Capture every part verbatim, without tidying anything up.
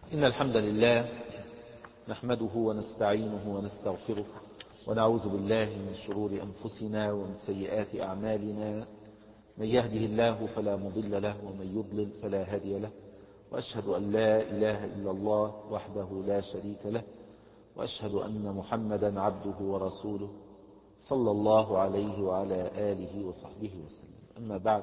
إن الحمد لله نحمده ونستعينه ونستغفره ونعوذ بالله من شرور أنفسنا ومن سيئات أعمالنا. من يهده الله فلا مضل له ومن يضلل فلا هادي له، وأشهد أن لا إله إلا الله وحده لا شريك له، وأشهد أن محمدا عبده ورسوله صلى الله عليه وعلى آله وصحبه وسلم. أما بعد،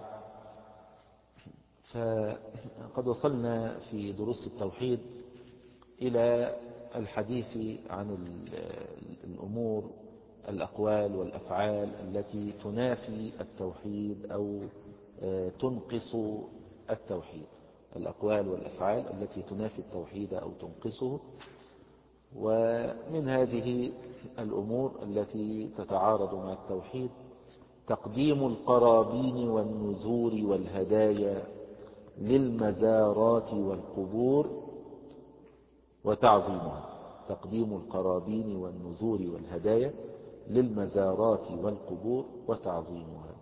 فقد وصلنا في دروس التوحيد إلى الحديث عن الأمور الأقوال والأفعال التي تنافي التوحيد أو تنقص التوحيد، الأقوال والأفعال التي تنافي التوحيد أو تنقصه. ومن هذه الأمور التي تتعارض مع التوحيد تقديم القرابين والنذور والهدايا للمزارات والقبور وتعظيمها. تقديم القرابين والنذور والهدايا للمزارات والقبور وتعظيمها.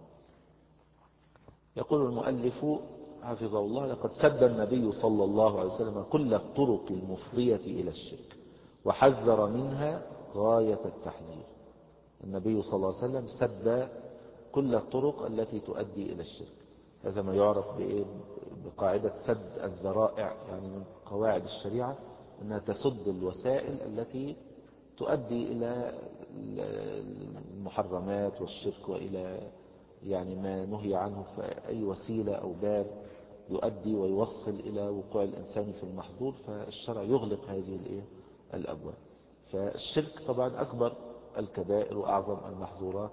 يقول المؤلف حفظه الله: لقد سد النبي صلى الله عليه وسلم كل الطرق المفضية إلى الشرك وحذر منها غاية التحذير. النبي صلى الله عليه وسلم سد كل الطرق التي تؤدي إلى الشرك. هذا ما يعرف بقاعدة سد الذرائع، يعني من قواعد الشريعة أنها تسد الوسائل التي تؤدي إلى المحرمات والشرك وإلى يعني ما نهي عنه، فأي وسيلة أو باب يؤدي ويوصل إلى وقوع الإنسان في المحظور فالشرع يغلق هذه الأبواب. فالشرك طبعا أكبر الكبائر وأعظم المحظورات،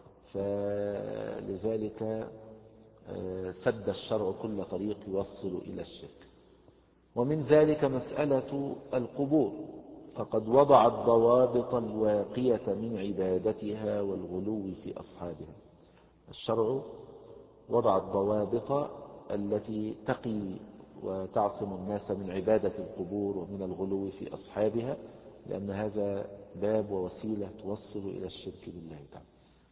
فلذلك سد الشرع كل طريق يوصل إلى الشرك. ومن ذلك مسألة القبور، فقد وضع الضوابط الواقية من عبادتها والغلو في أصحابها. الشرع وضع الضوابط التي تقي وتعصم الناس من عبادة القبور ومن الغلو في أصحابها، لأن هذا باب ووسيلة توصل إلى الشرك بالله تعالى.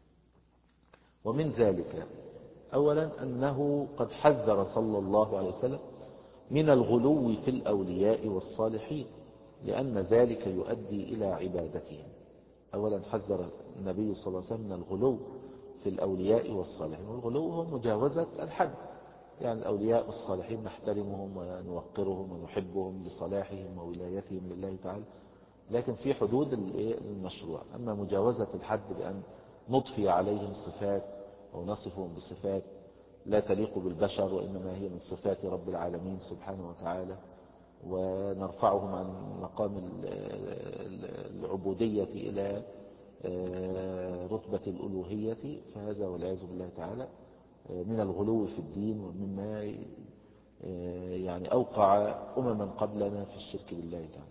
ومن ذلك أولا أنه قد حذر صلى الله عليه وسلم من الغلو في الأولياء والصالحين، لأن ذلك يؤدي إلى عبادتهم. أولا حذر النبي صلى الله عليه وسلم من الغلو في الأولياء والصالحين، والغلو هو مجاوزة الحد. يعني الأولياء الصالحين نحترمهم ونوقرهم ونحبهم لصلاحهم وولايتهم لله تعالى، لكن في حدود المشروع. أما مجاوزة الحد بأن نضفي عليهم صفات أو نصفهم بصفات لا تليق بالبشر وإنما هي من صفات رب العالمين سبحانه وتعالى، ونرفعهم عن مقام العبودية إلى رتبة الألوهية، فهذا والعياذ بالله تعالى من الغلو في الدين ومما يعني أوقع أمما قبلنا في الشرك بالله تعالى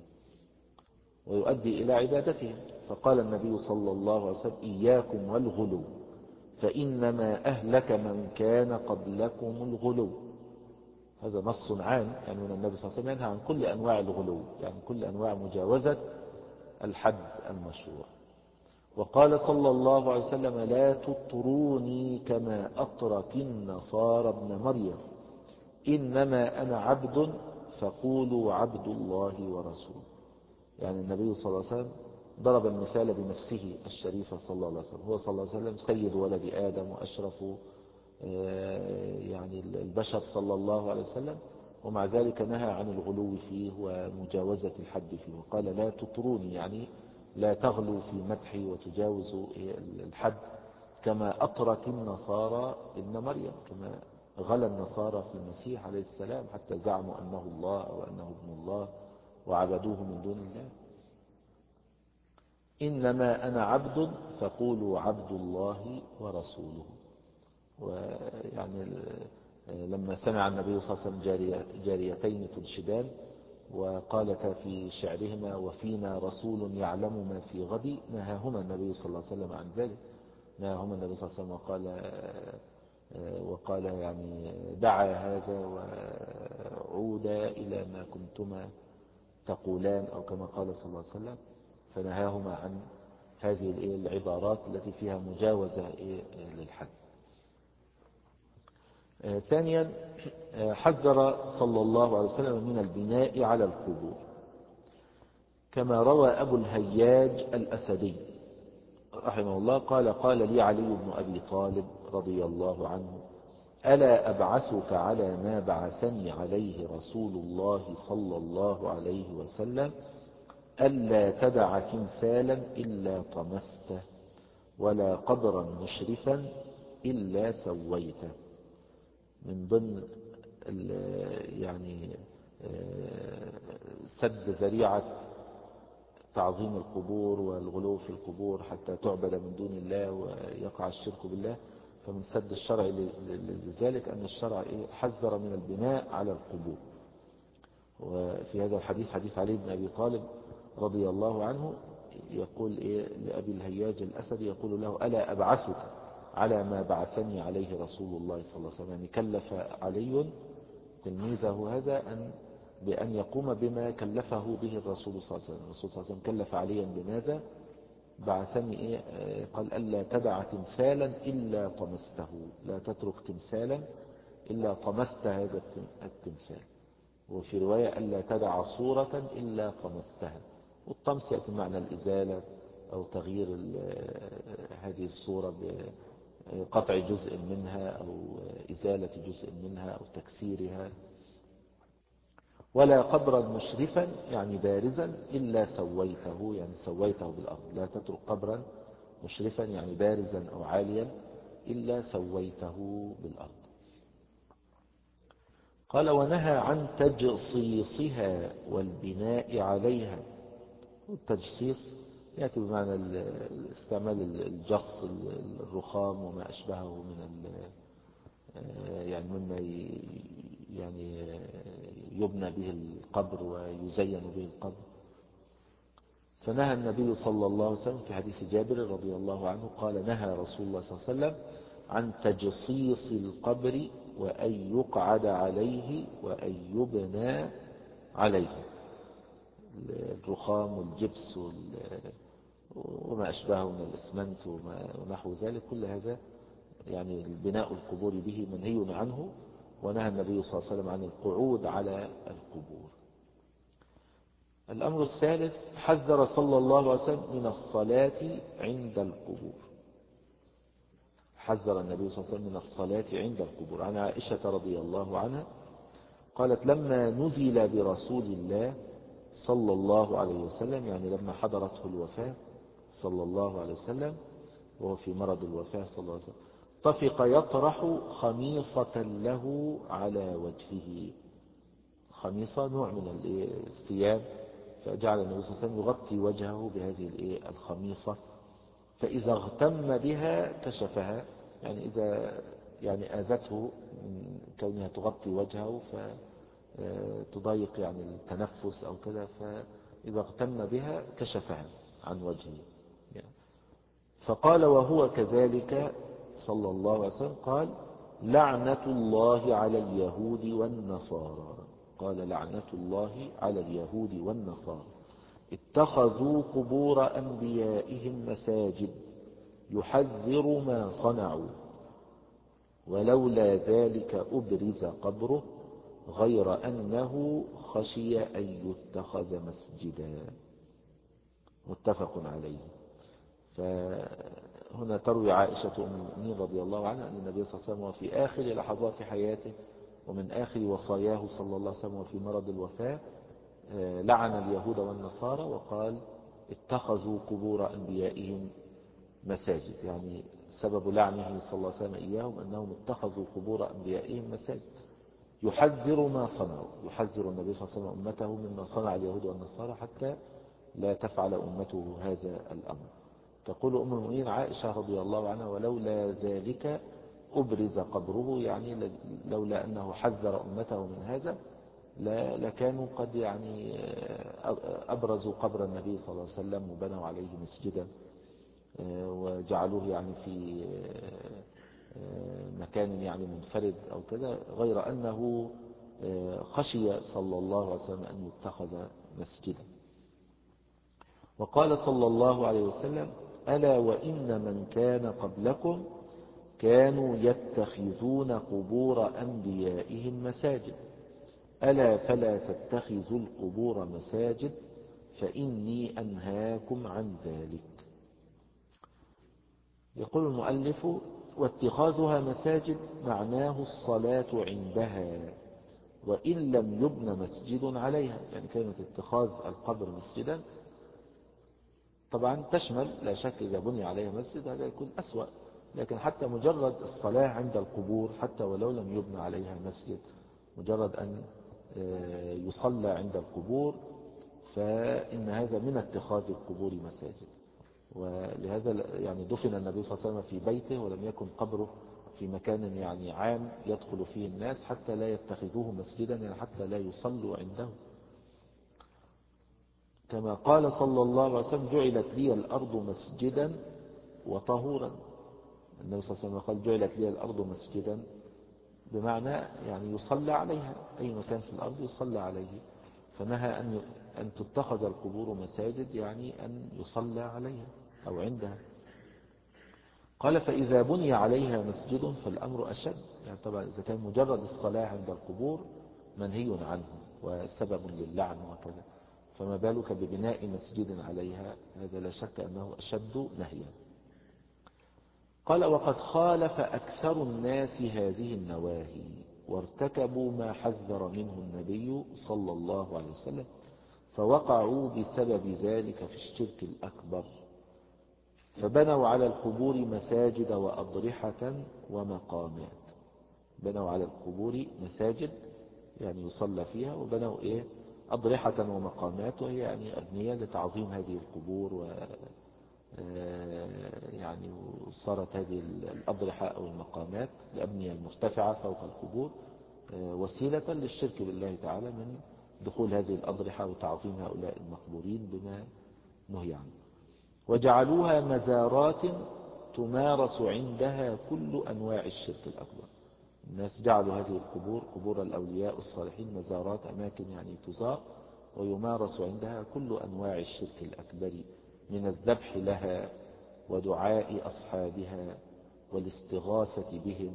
ويؤدي إلى عبادتهم. فقال النبي صلى الله عليه وسلم: إياكم والغلو فإنما أهلك من كان قبلكم الغلو. هذا نص عام، يعني من النبي صلى الله عليه وسلم ينهى عن كل أنواع الغلو، يعني كل أنواع مجاوزة الحد المشروع. وقال صلى الله عليه وسلم: لا تطروني كما أطرت النصارى ابن مريم، إنما أنا عبد فقولوا عبد الله ورسوله. يعني النبي صلى الله عليه وسلم ضرب المثال بنفسه الشريفة صلى الله عليه وسلم. هو صلى الله عليه وسلم سيد ولد آدم وأشرف يعني البشر صلى الله عليه وسلم، ومع ذلك نهى عن الغلو فيه ومجاوزة الحد فيه. وقال: لا تطروني، يعني لا تغلوا في مدحي وتجاوزوا الحد كما أطرت النصارى ابن مريم، كما غلى النصارى في المسيح عليه السلام حتى زعموا أنه الله أو أنه ابن الله وعبدوه من دون الله. إنما أنا عبد فقولوا عبد الله ورسوله. ويعني لما سمع النبي صلى الله عليه وسلم جاريتين تنشدان وقالتا في شعرهما: وفينا رسول يعلم ما في غد، نهاهما النبي صلى الله عليه وسلم عن ذلك. نهاهما النبي صلى الله عليه وسلم وقال وقال يعني: دعا هذا وعودا إلى ما كنتما تقولان، أو كما قال صلى الله عليه وسلم. فنهاهما عن هذه العبارات التي فيها مجاوزة للحد. آه ثانيا آه حذر صلى الله عليه وسلم من البناء على القبور، كما روى أبو الهياج الأسدي رحمه الله قال قال لي علي بن أبي طالب رضي الله عنه: ألا أبعثك على ما بعثني عليه رسول الله صلى الله عليه وسلم، ألا تدع تمثالا إلا طمسته، ولا قبرا مشرفا إلا سويته. من ضمن يعني سد ذريعة تعظيم القبور والغلو في القبور حتى تعبد من دون الله ويقع الشرك بالله، فمن سد الشرع لذلك أن الشرع حذر من البناء على القبور. وفي هذا الحديث حديث علي بن أبي طالب رضي الله عنه يقول إيه لأبي الهياج الأسدي، يقول له: ألا أبعثك على ما بعثني عليه رسول الله صلى الله عليه وسلم. يعني كلف علي تلميذه هذا أن بأن يقوم بما كلفه به الرسول صلى الله عليه وسلم. الرسول صلى الله عليه وسلم كلف عليا بماذا؟ بعثني إيه؟ قال: ألا تدع تمثالا إلا طمسته، لا تترك تمثالا إلا طمست هذا التمثال. وفي رواية: ألا تدع صورة إلا طمستها. والطمس يأتي معنى الإزالة أو تغيير هذه الصورة بقطع جزء منها أو إزالة جزء منها أو تكسيرها. ولا قبرا مشرفا يعني بارزا إلا سويته، يعني سويته بالأرض. لا تترك قبرا مشرفا يعني بارزا أو عاليا إلا سويته بالأرض. قال: ونهى عن تجصيصها والبناء عليها. التجصيص يأتي بمعنى استعمال الجص الرخام وما أشبهه من يعني مما يعني يبنى به القبر ويزين به القبر. فنهى النبي صلى الله عليه وسلم في حديث جابر رضي الله عنه قال: نهى رسول الله صلى الله عليه وسلم عن تجصيص القبر وأن يقعد عليه وأن يبنى عليه. الرخام والجبس وما أشبهه من الإسمنت ونحو ذلك، كل هذا يعني البناء القبور به منهي عنه. ونهى النبي صلى الله عليه وسلم عن القعود على القبور. الأمر الثالث: حذر صلى الله عليه وسلم من الصلاة عند القبور. حذر النبي صلى الله عليه وسلم من الصلاة عند القبور. عن عائشة رضي الله عنها قالت: لما نزل برسول الله صلى الله عليه وسلم، يعني لما حضرته الوفاة صلى الله عليه وسلم وهو في مرض الوفاة صلى الله عليه وسلم، طفق يطرح خميصة له على وجهه. خميصة نوع من الثياب، فجعل النبي صلى الله عليه وسلم يغطي وجهه بهذه الخميصة، فإذا اغتم بها كشفها. يعني إذا يعني آذته من كونها تغطي وجهه فتضايق يعني التنفس أو كذا، فإذا اغتم بها كشفها عن وجهه. فقال وهو كذلك صلى الله عليه وسلم قال: لعنة الله على اليهود والنصارى. قال: لعنة الله على اليهود والنصارى اتخذوا قبور أنبيائهم مساجد يحذر ما صنعوا، ولولا ذلك أبرز قبره غير أنه خشي أن يتخذ مسجدا. متفق عليه. فهنا تروي عائشة أم المؤمنين رضي الله عنها أن النبي صلى الله عليه وسلم وفي آخر لحظات حياته ومن آخر وصاياه صلى الله عليه وسلم وفي مرض الوفاة لعن اليهود والنصارى وقال: اتخذوا قبور أنبيائهم مساجد. يعني سبب لعنه صلى الله عليه وسلم إياهم أنهم اتخذوا قبور أنبيائهم مساجد، يحذر ما صنعوا. يحذر النبي صلى الله عليه وسلم أمته مما صنع اليهود والنصارى حتى لا تفعل أمته هذا الأمر. تقول أم المؤمنين عائشة رضي الله عنها: ولولا ذلك أبرز قبره، يعني لولا أنه حذر أمته من هذا لكانوا قد يعني أبرزوا قبر النبي صلى الله عليه وسلم وبنوا عليه مسجدا وجعلوه يعني في مكان يعني منفرد أو كذا، غير أنه خشي صلى الله عليه وسلم أن يتخذ مسجدا. وقال صلى الله عليه وسلم: ألا وإن من كان قبلكم كانوا يتخذون قبور أنبيائهم مساجد ألا فلا تتخذوا القبور مساجد فإني أنهاكم عن ذلك. يقول المؤلف: واتخاذها مساجد معناه الصلاة عندها وإن لم يبن مسجد عليها. يعني كلمة اتخاذ القبر مسجدا طبعا تشمل لا شك إذا بني عليها مسجد هذا يكون أسوأ، لكن حتى مجرد الصلاة عند القبور حتى ولو لم يبنى عليها مسجد، مجرد أن يصلى عند القبور فإن هذا من اتخاذ القبور مساجد. ولهذا يعني دفن النبي صلى الله عليه وسلم في بيته ولم يكن قبره في مكان يعني عام يدخل فيه الناس حتى لا يتخذوه مسجدا، يعني حتى لا يصلوا عنده. كما قال صلى الله عليه وسلم: جعلت لي الأرض مسجدا وطهورا. النبي صلى الله عليه وسلم قال: جعلت لي الأرض مسجدا، بمعنى يعني يصلى عليها، أي مكان في الأرض يصلى عليه. فنهى أن أن تتخذ القبور مساجد، يعني أن يصلى عليها أو عندها. قال: فإذا بني عليها مسجد فالأمر أشد. يعني طبعا إذا كان مجرد الصلاة عند القبور منهي عنه وسبب للعن وكذا، فما بالك ببناء مسجد عليها؟ هذا لا شك أنه أشد نهيا. قال: وقد خالف أكثر الناس هذه النواهي وارتكبوا ما حذر منه النبي صلى الله عليه وسلم فوقعوا بسبب ذلك في الشرك الأكبر، فبنوا على القبور مساجد وأضرحة ومقامات. بنوا على القبور مساجد يعني يصلى فيها، وبنوا إيه؟ أضرحة ومقامات، وهي يعني أبنية لتعظيم هذه القبور، و يعني صارت هذه الأضرحة أو المقامات الأبنية المرتفعة فوق القبور وسيلة للشرك بالله تعالى من دخول هذه الأضرحة وتعظيم هؤلاء المقبورين بما نهي عنه. وجعلوها مزارات تمارس عندها كل أنواع الشرك الأكبر. الناس جعلوا هذه القبور، قبور الأولياء الصالحين، مزارات، أماكن يعني تزار ويمارس عندها كل أنواع الشرك الأكبر من الذبح لها ودعاء أصحابها والاستغاثة بهم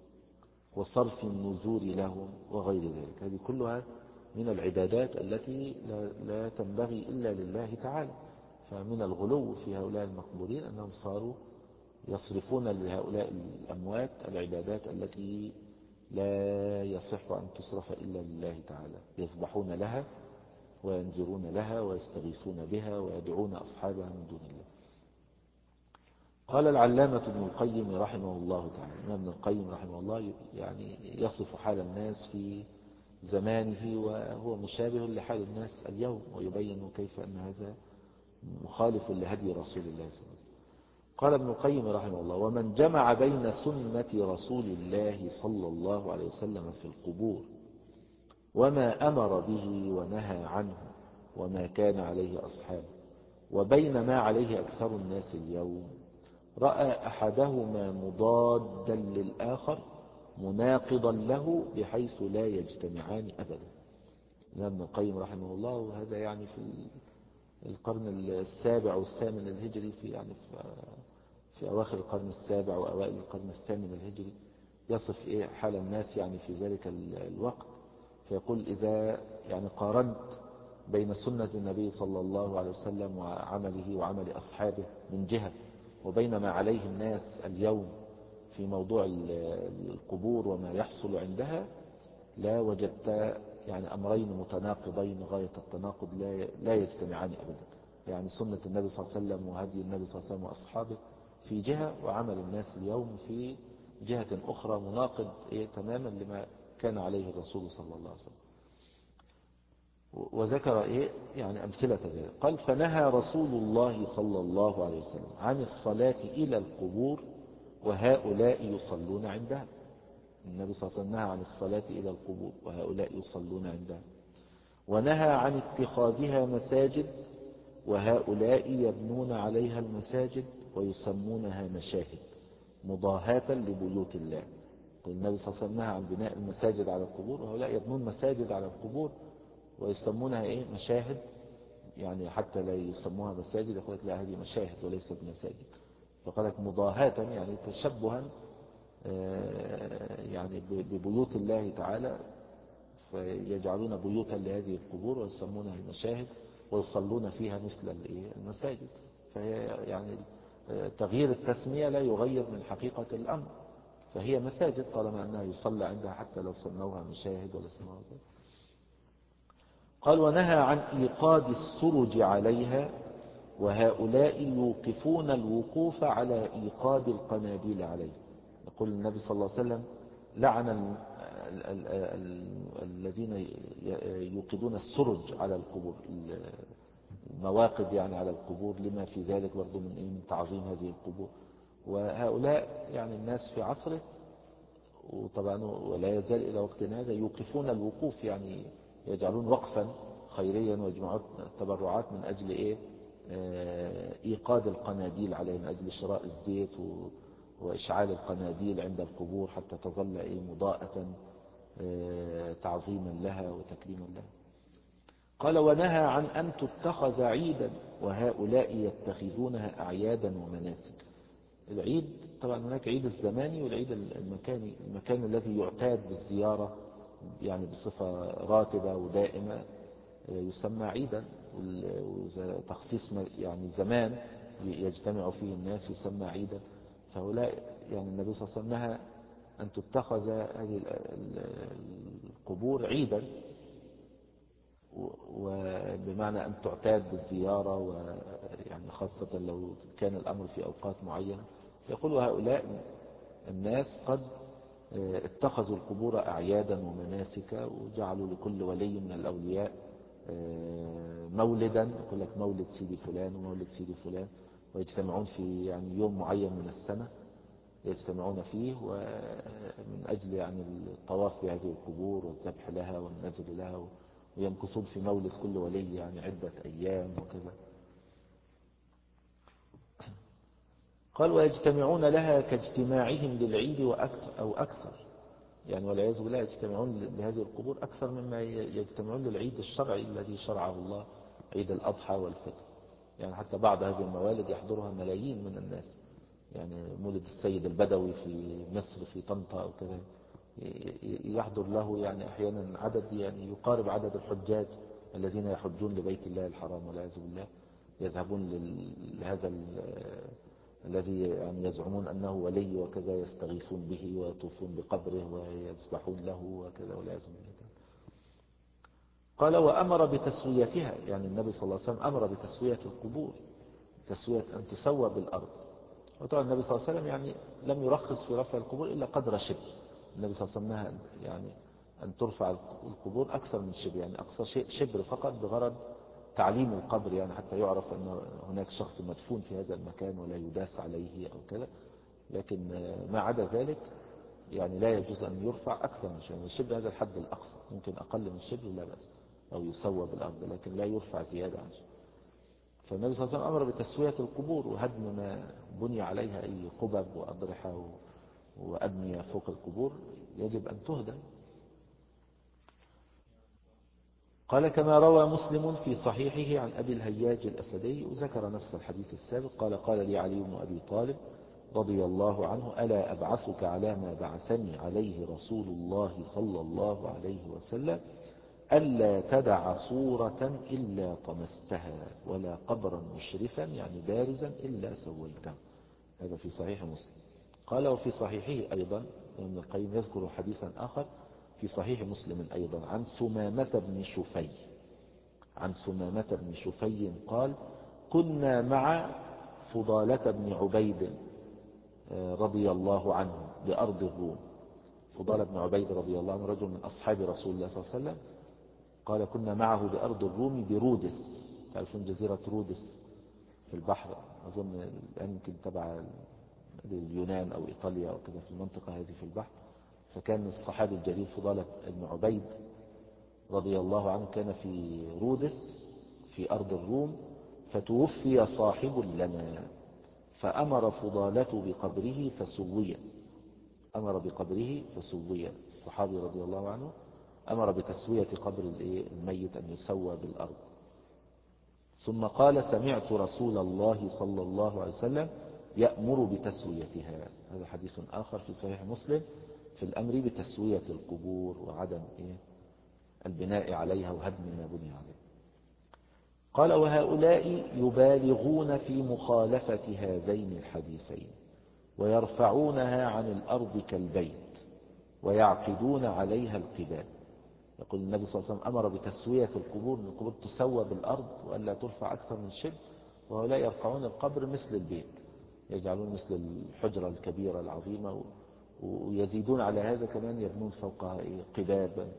وصرف النذور لهم وغير ذلك. هذه كلها من العبادات التي لا تنبغي إلا لله تعالى. فمن الغلو في هؤلاء المقبورين أنهم صاروا يصرفون لهؤلاء الأموات العبادات التي لا يصح أن تصرف إلا لله تعالى، يذبحون لها وينذرون لها ويستغيثون بها ويدعون أصحابها من دون الله. قال العلامة ابن القيم رحمه الله تعالى: ابن القيم رحمه الله يعني يصف حال الناس في زمانه وهو مشابه لحال الناس اليوم، ويبين كيف أن هذا مخالف لهدي رسول الله صلى الله عليه وسلم. قال ابن القيم رحمه الله: ومن جمع بين سنة رسول الله صلى الله عليه وسلم في القبور وما أمر به ونهى عنه وما كان عليه أصحابه وبين ما عليه أكثر الناس اليوم، رأى أحدهما مضادا للآخر مناقضا له بحيث لا يجتمعان أبدا. ابن القيم رحمه الله، وهذا يعني في القرن السابع والثامن الهجري، في يعني في أواخر القرن السابع وأوائل القرن الثامن الهجري، يصف إيه حال الناس يعني في ذلك الوقت. فيقول: إذا يعني قارنت بين سنة النبي صلى الله عليه وسلم وعمله وعمل أصحابه من جهة، وبين ما عليه الناس اليوم في موضوع القبور وما يحصل عندها، لا وجدت يعني أمرين متناقضين غاية التناقض لا يجتمعان أبدا. يعني سنة النبي صلى الله عليه وسلم وهدي النبي صلى الله عليه وسلم وأصحابه في جهة، وعمل الناس اليوم في جهة أخرى مناقض إيه تماما لما كان عليه الرسول صلى الله عليه وسلم. وذكر إيه يعني أمثلة ذلك. قال: فنهى رسول الله صلى الله عليه وسلم عن الصلاة إلى القبور وهؤلاء يصلون عندها. النبي صلى الله عليه وسلم نهى عن الصلاة إلى القبور وهؤلاء يصلون عندها، ونهى عن اتخاذها مساجد وهؤلاء يبنون عليها المساجد ويسمونها مشاهد مضاهاة لبيوت الله. النبي صلى الله عليه وسلم نهى عن بناء المساجد على القبور، وهؤلاء يبنون مساجد على القبور ويسمونها إيه مشاهد، يعني حتى لا يسموها مساجد، يقول لك لا هذه مشاهد وليست مساجد. فقال لك مضاهاة يعني تشبها يعني ببيوت الله تعالى، فيجعلون بيوتا لهذه القبور ويسمونها المشاهد ويصلون فيها مثل المساجد. فهي يعني تغيير التسمية لا يغير من حقيقة الأمر، فهي مساجد طالما أنها يصلى عندها حتى لو سموها مشاهد ولا سموها كده. قال ونهى عن إيقاد السرج عليها، وهؤلاء يوقفون الوقوف على إيقاد القناديل عليه. يقول النبي صلى الله عليه وسلم لعن الذين يوقدون السرج على القبور، المواقد يعني على القبور، لما في ذلك برضو من تعظيم هذه القبور. وهؤلاء يعني الناس في عصره وطبعا ولا يزال إلى وقتنا هذا يوقفون الوقوف، يعني يجعلون وقفا خيريا ويجمعون تبرعات من أجل إيه إيقاد القناديل عليه، من أجل شراء الزيت وإشعال القناديل عند القبور حتى تظل إيه مضاءة تعظيما لها وتكريما لها. قال ونهى عن أن تتخذ عيدا، وهؤلاء يتخذونها أعيادا ومناسك. العيد طبعا هناك عيد الزماني والعيد المكاني. المكان الذي يعتاد بالزيارة يعني بصفة راتبة ودائمة يسمى عيدا، وتخصيص يعني زمان يجتمع فيه الناس يسمى عيدا. فهؤلاء يعني النبي صلى الله عليه وسلم نهى أن تتخذ هذه القبور عيدا، وبمعنى أن تعتاد بالزيارة، ويعني خاصة لو كان الأمر في أوقات معينة. يقول هؤلاء الناس قد اتخذوا القبور أعيادا ومناسك، وجعلوا لكل ولي من الأولياء مولدا، يقول لك مولد سيدي فلان ومولد سيدي فلان، ويجتمعون في يعني يوم معين من السنة يجتمعون فيه ومن أجل يعني الطواف بهذه القبور والذبح لها والنذر لها، ويمكثون في مولد كل ولي يعني عدة أيام وكذا. قال ويجتمعون لها كاجتماعهم للعيد وأكثر أو أكثر، يعني والعياذ بالله يجتمعون لهذه القبور أكثر مما يجتمعون للعيد الشرعي الذي شرعه الله، عيد الأضحى والفطر. يعني حتى بعض هذه الموالد يحضرها ملايين من الناس، يعني مولد السيد البدوي في مصر في طنطا أو كذا يحضر له يعني أحيانا عدد يعني يقارب عدد الحجاج الذين يحجون لبيت الله الحرام والعياذ بالله، يذهبون لهذا الذي يعني يزعمون أنه ولي وكذا، يستغيثون به ويطوفون بقبره ويذبحون له وكذا والعياذ بالله. قال وأمر بتسويتها، يعني النبي صلى الله عليه وسلم أمر بتسوية القبور، تسوية أن تسوى بالأرض. وطبعا النبي صلى الله عليه وسلم يعني لم يرخص في رفع القبور إلا قدر شبر. النبي صلى الله عليه وسلم نهى يعني أن ترفع القبور أكثر من شبر، يعني أقصى شيء شبر فقط بغرض تعليم القبر، يعني حتى يعرف أن هناك شخص مدفون في هذا المكان ولا يداس عليه أو كذا. لكن ما عدا ذلك يعني لا يجوز أن يرفع أكثر من شبر. الشبر هذا الحد الأقصى، ممكن أقل من شبر لا بأس، أو يسوى بالأرض، لكن لا يرفع زيادة عن شبر. فالنبي صلى الله عليه وسلم أمر بتسوية القبور وهدم ما بني عليها أي قبب وأضرحة وأبنية فوق القبور يجب أن تهدم. قال كما روى مسلم في صحيحه عن أبي الهياج الأسدي، وذكر نفس الحديث السابق. قال قال لي علي بن أبي طالب رضي الله عنه ألا أبعثك على ما بعثني عليه رسول الله صلى الله عليه وسلم ألا تدع صورة إلا طمستها ولا قبرا مشرفا يعني بارزا إلا سويته. هذا في صحيح مسلم. قال وفي صحيحه أيضا ابن القيم يذكر حديثا آخر في صحيح مسلم أيضا عن ثمامة بن شفي، عن ثمامة بن شفي قال كنا مع فضالة بن عبيد رضي الله عنه بأرض الروم. فضالة بن عبيد رضي الله عنه رجل من أصحاب رسول الله صلى الله عليه وسلم. قال كنا معه بأرض الروم برودس، تعرفون جزيرة رودس في البحر، أظن الآن يمكن تبع اليونان أو إيطاليا أو كذا، في المنطقة هذه في البحر. فكان الصحابي الجليل فضالة بن عبيد رضي الله عنه كان في رودس في أرض الروم، فتوفي صاحب لنا فأمر فضالة بقبره فسوي، أمر بقبره فسوي. الصحابي رضي الله عنه أمر بتسوية قبر الميت أن يسوى بالأرض. ثم قال سمعت رسول الله صلى الله عليه وسلم يأمر بتسويتها. هذا حديث آخر في صحيح مسلم في الأمر بتسوية القبور وعدم إيه البناء عليها وهدم ما بني عليه. قال وهؤلاء يبالغون في مخالفة هذين الحديثين ويرفعونها عن الأرض كالبيت ويعقدون عليها القباب. يقول النبي صلى الله عليه وسلم أمر بتسوية القبور، القبور تسوى بالأرض وألا ترفع أكثر من شبر، وهؤلاء يرفعون القبر مثل البيت، يجعلون مثل الحجرة الكبيرة العظيمة، ويزيدون على هذا كمان يبنون فوقها قبابا.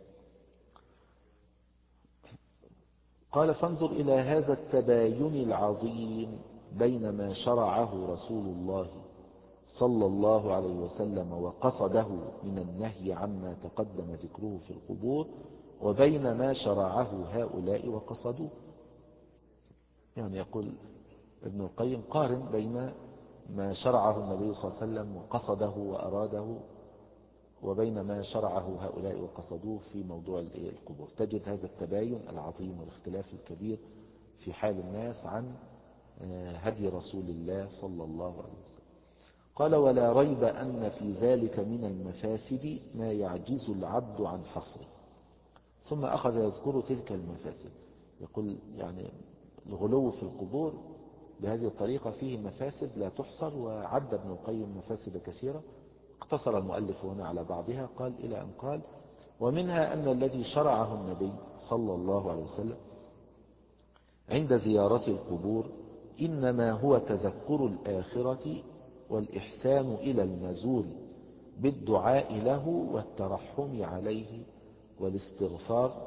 قال فانظر إلى هذا التباين العظيم بين ما شرعه رسول الله صلى الله عليه وسلم وقصده من النهي عما تقدم ذكره في القبور، وبين ما شرعه هؤلاء وقصدوه. يعني يقول ابن القيم قارن بين ما شرعه النبي صلى الله عليه وسلم وقصده وأراده وبين ما شرعه هؤلاء وقصدوه في موضوع القبور، تجد هذا التباين العظيم والاختلاف الكبير في حال الناس عن هدي رسول الله صلى الله عليه وسلم. قال ولا ريب أن في ذلك من المفاسد ما يعجز العبد عن حصره. ثم أخذ يذكر تلك المفاسد، يقول يعني الغلو في القبور بهذه الطريقة فيه مفاسد لا تحصر، وعد ابن القيم مفاسد كثيرة، اقتصر المؤلف هنا على بعضها. قال إلى أن قال ومنها أن الذي شرعه النبي صلى الله عليه وسلم عند زيارة القبور إنما هو تذكر الآخرة والإحسان إلى المزور بالدعاء له والترحم عليه والاستغفار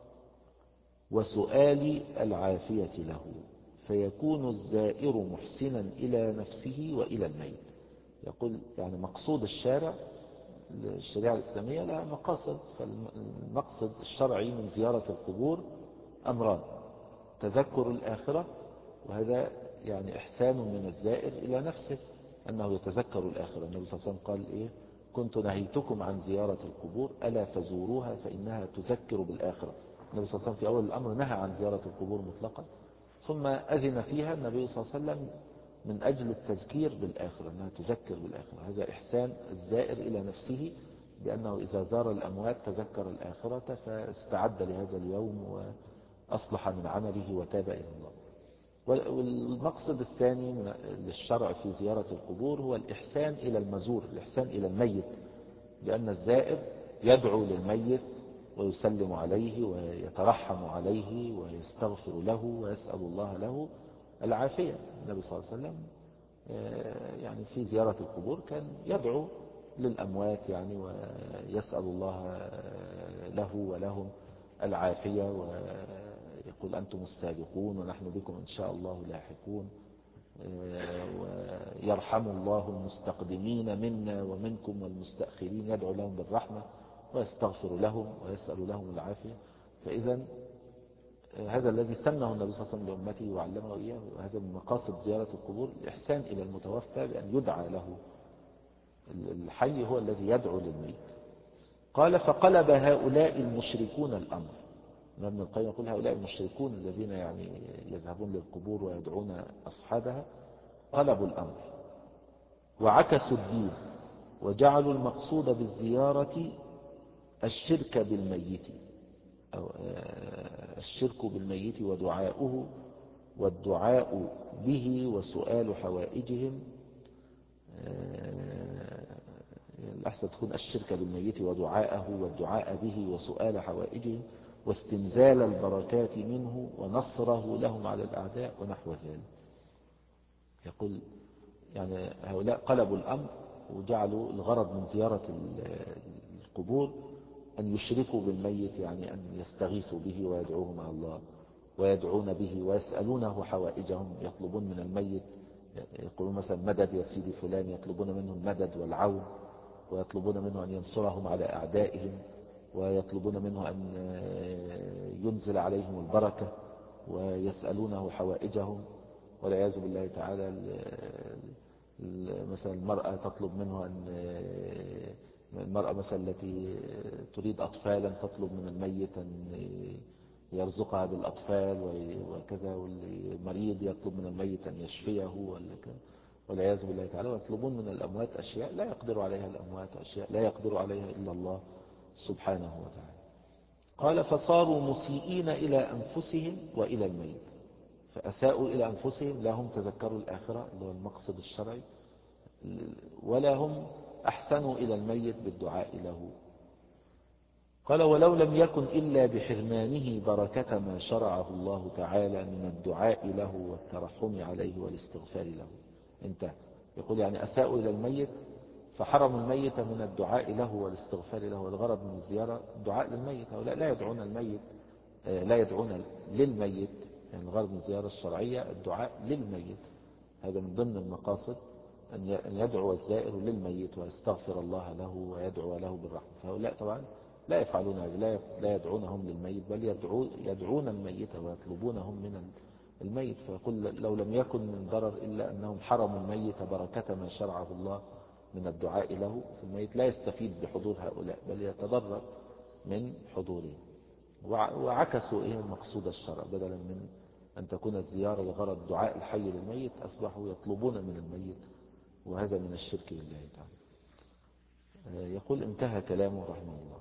وسؤال العافية له، فيكون الزائر محسنا إلى نفسه وإلى الميت. يقول يعني مقصود الشارع الشريعة الإسلامية لها مقاصد، فالمقصد الشرعي من زيارة القبور أمران: تذكر الآخرة، وهذا يعني إحسان من الزائر إلى نفسه أنه يتذكر الآخرة. النبي صلى الله عليه وسلم قال إيه كنت نهيتكم عن زيارة القبور ألا فزوروها فإنها تذكر بالآخرة. النبي صلى الله عليه وسلم في أول الأمر نهى عن زيارة القبور مطلقا، ثم أذن فيها النبي صلى الله عليه وسلم من أجل التذكير بالآخرة، أنها تذكر بالآخرة. هذا إحسان الزائر إلى نفسه بأنه إذا زار الأموات تذكر الآخرة فاستعد لهذا اليوم وأصلح من عمله وتاب إلى الله. والمقصد الثاني من للشرع في زيارة القبور هو الإحسان إلى المزور، الإحسان إلى الميت، لأن الزائر يدعو للميت ويسلم عليه ويترحم عليه ويستغفر له ويسأل الله له العافية. النبي صلى الله عليه وسلم يعني في زيارة القبور كان يدعو للأموات يعني ويسأل الله له ولهم العافية، ويقول أنتم السابقون ونحن بكم إن شاء الله لاحقون، ويرحم الله المستقدمين منا ومنكم والمستأخرين، يدعو لهم بالرحمة ويستغفر لهم ويسأل لهم العافية. فإذا هذا الذي سنه النبي صلى الله عليه وسلم لأمته وعلمه إياه، وهذا من مقاصد زيارة القبور الإحسان إلى المتوفى بأن يدعى له. الحي هو الذي يدعو للميت. قال فقلب هؤلاء المشركون الأمر. ابن القيم يقول هؤلاء المشركون الذين يعني يذهبون للقبور ويدعون أصحابها قلبوا الأمر وعكسوا الدين، وجعلوا المقصود بالزيارة الشرك بالميت أو الشرك بالميت ودعاؤه والدعاء به وسؤال حوائجهم. الأحسن تكون الشرك بالميت ودعاءه والدعاء به وسؤال حوائجهم واستنزال البركات منه ونصره لهم على الأعداء ونحو ذلك. يقول يعني هؤلاء قلبوا الأمر وجعلوا الغرض من زيارة القبور أن يشركوا بالميت، يعني أن يستغيثوا به ويدعوه مع الله ويدعون به ويسألونه حوائجهم، يطلبون من الميت، يقولون مثلا مدد يا سيدي فلان، يطلبون منه المدد والعون، ويطلبون منه أن ينصرهم على أعدائهم، ويطلبون منه أن ينزل عليهم البركة، ويسألونه حوائجهم. والعياذ بالله تعالى مثلا المرأة تطلب منه أن المرأة مثلا التي تريد أطفالا تطلب من الميت أن يرزقها بالأطفال وكذا، والمريض يطلب من الميت أن يشفيه والعياذ بالله تعالى، ويطلبون من الأموات أشياء لا يقدر عليها الأموات، أشياء لا يقدر عليها إلا الله سبحانه وتعالى. قال فصاروا مسيئين إلى أنفسهم وإلى الميت، فأساءوا إلى أنفسهم، لا هم تذكروا الآخرة اللي هو المقصد الشرعي، ولا هم أحسنوا إلى الميت بالدعاء له. قال ولو لم يكن إلا بحرمانه بركة ما شرعه الله تعالى من الدعاء له والترحم عليه والاستغفار له. انت يقول يعني أساءوا إلى الميت فحرموا الميت من الدعاء له والاستغفار له، والغرض من الزيارة الدعاء للميت، هؤلاء لا يدعون الميت، لا يدعون للميت، يعني الغرض من الزيارة الشرعية الدعاء للميت، هذا من ضمن المقاصد أن يدعو الزائر للميت ويستغفر الله له ويدعو له بالرحمة. فهؤلاء طبعا لا يفعلون هذا، لا يدعونهم للميت، بل يدعون الميت ويطلبونهم من الميت. فيقول لو لم يكن من ضرر إلا أنهم حرموا الميت بركة ما شرعه الله من الدعاء له، فالميت لا يستفيد بحضور هؤلاء بل يتضرر من حضورهم، وعكسوا إيه المقصود الشرع، بدلا من أن تكون الزيارة لغرض دعاء الحي للميت أصبحوا يطلبون من الميت، وهذا من الشرك بالله تعالى. يقول انتهى كلامه رحمه الله.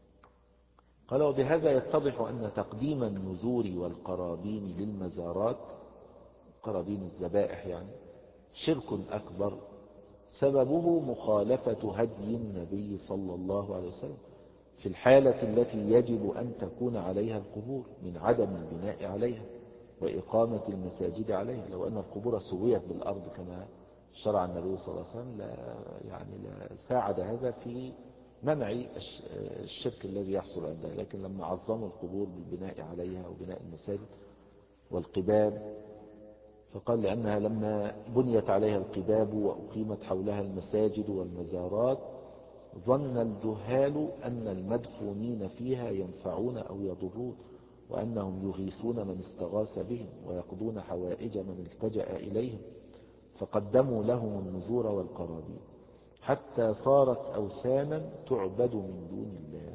قال وبهذا يتضح أن تقديم النذور والقرابين للمزارات، قرابين الذبائح يعني، شرك أكبر سببه مخالفة هدي النبي صلى الله عليه وسلم في الحالة التي يجب أن تكون عليها القبور من عدم البناء عليها وإقامة المساجد عليها. لو أن القبور سويت بالأرض كما شرع النبي صلى الله عليه وسلم لا يعني لا ساعد هذا في منع الشرك الذي يحصل عندها، لكن لما عظموا القبور بالبناء عليها وبناء المساجد والقباب، فقال لأنها لما بنيت عليها القباب وأقيمت حولها المساجد والمزارات ظن الجهال أن المدفونين فيها ينفعون أو يضرون، وأنهم يغيثون من استغاث بهم ويقضون حوائج من التجأ إليهم، فقدموا لهم النذور والقرابين حتى صارت أوثانا تعبد من دون الله.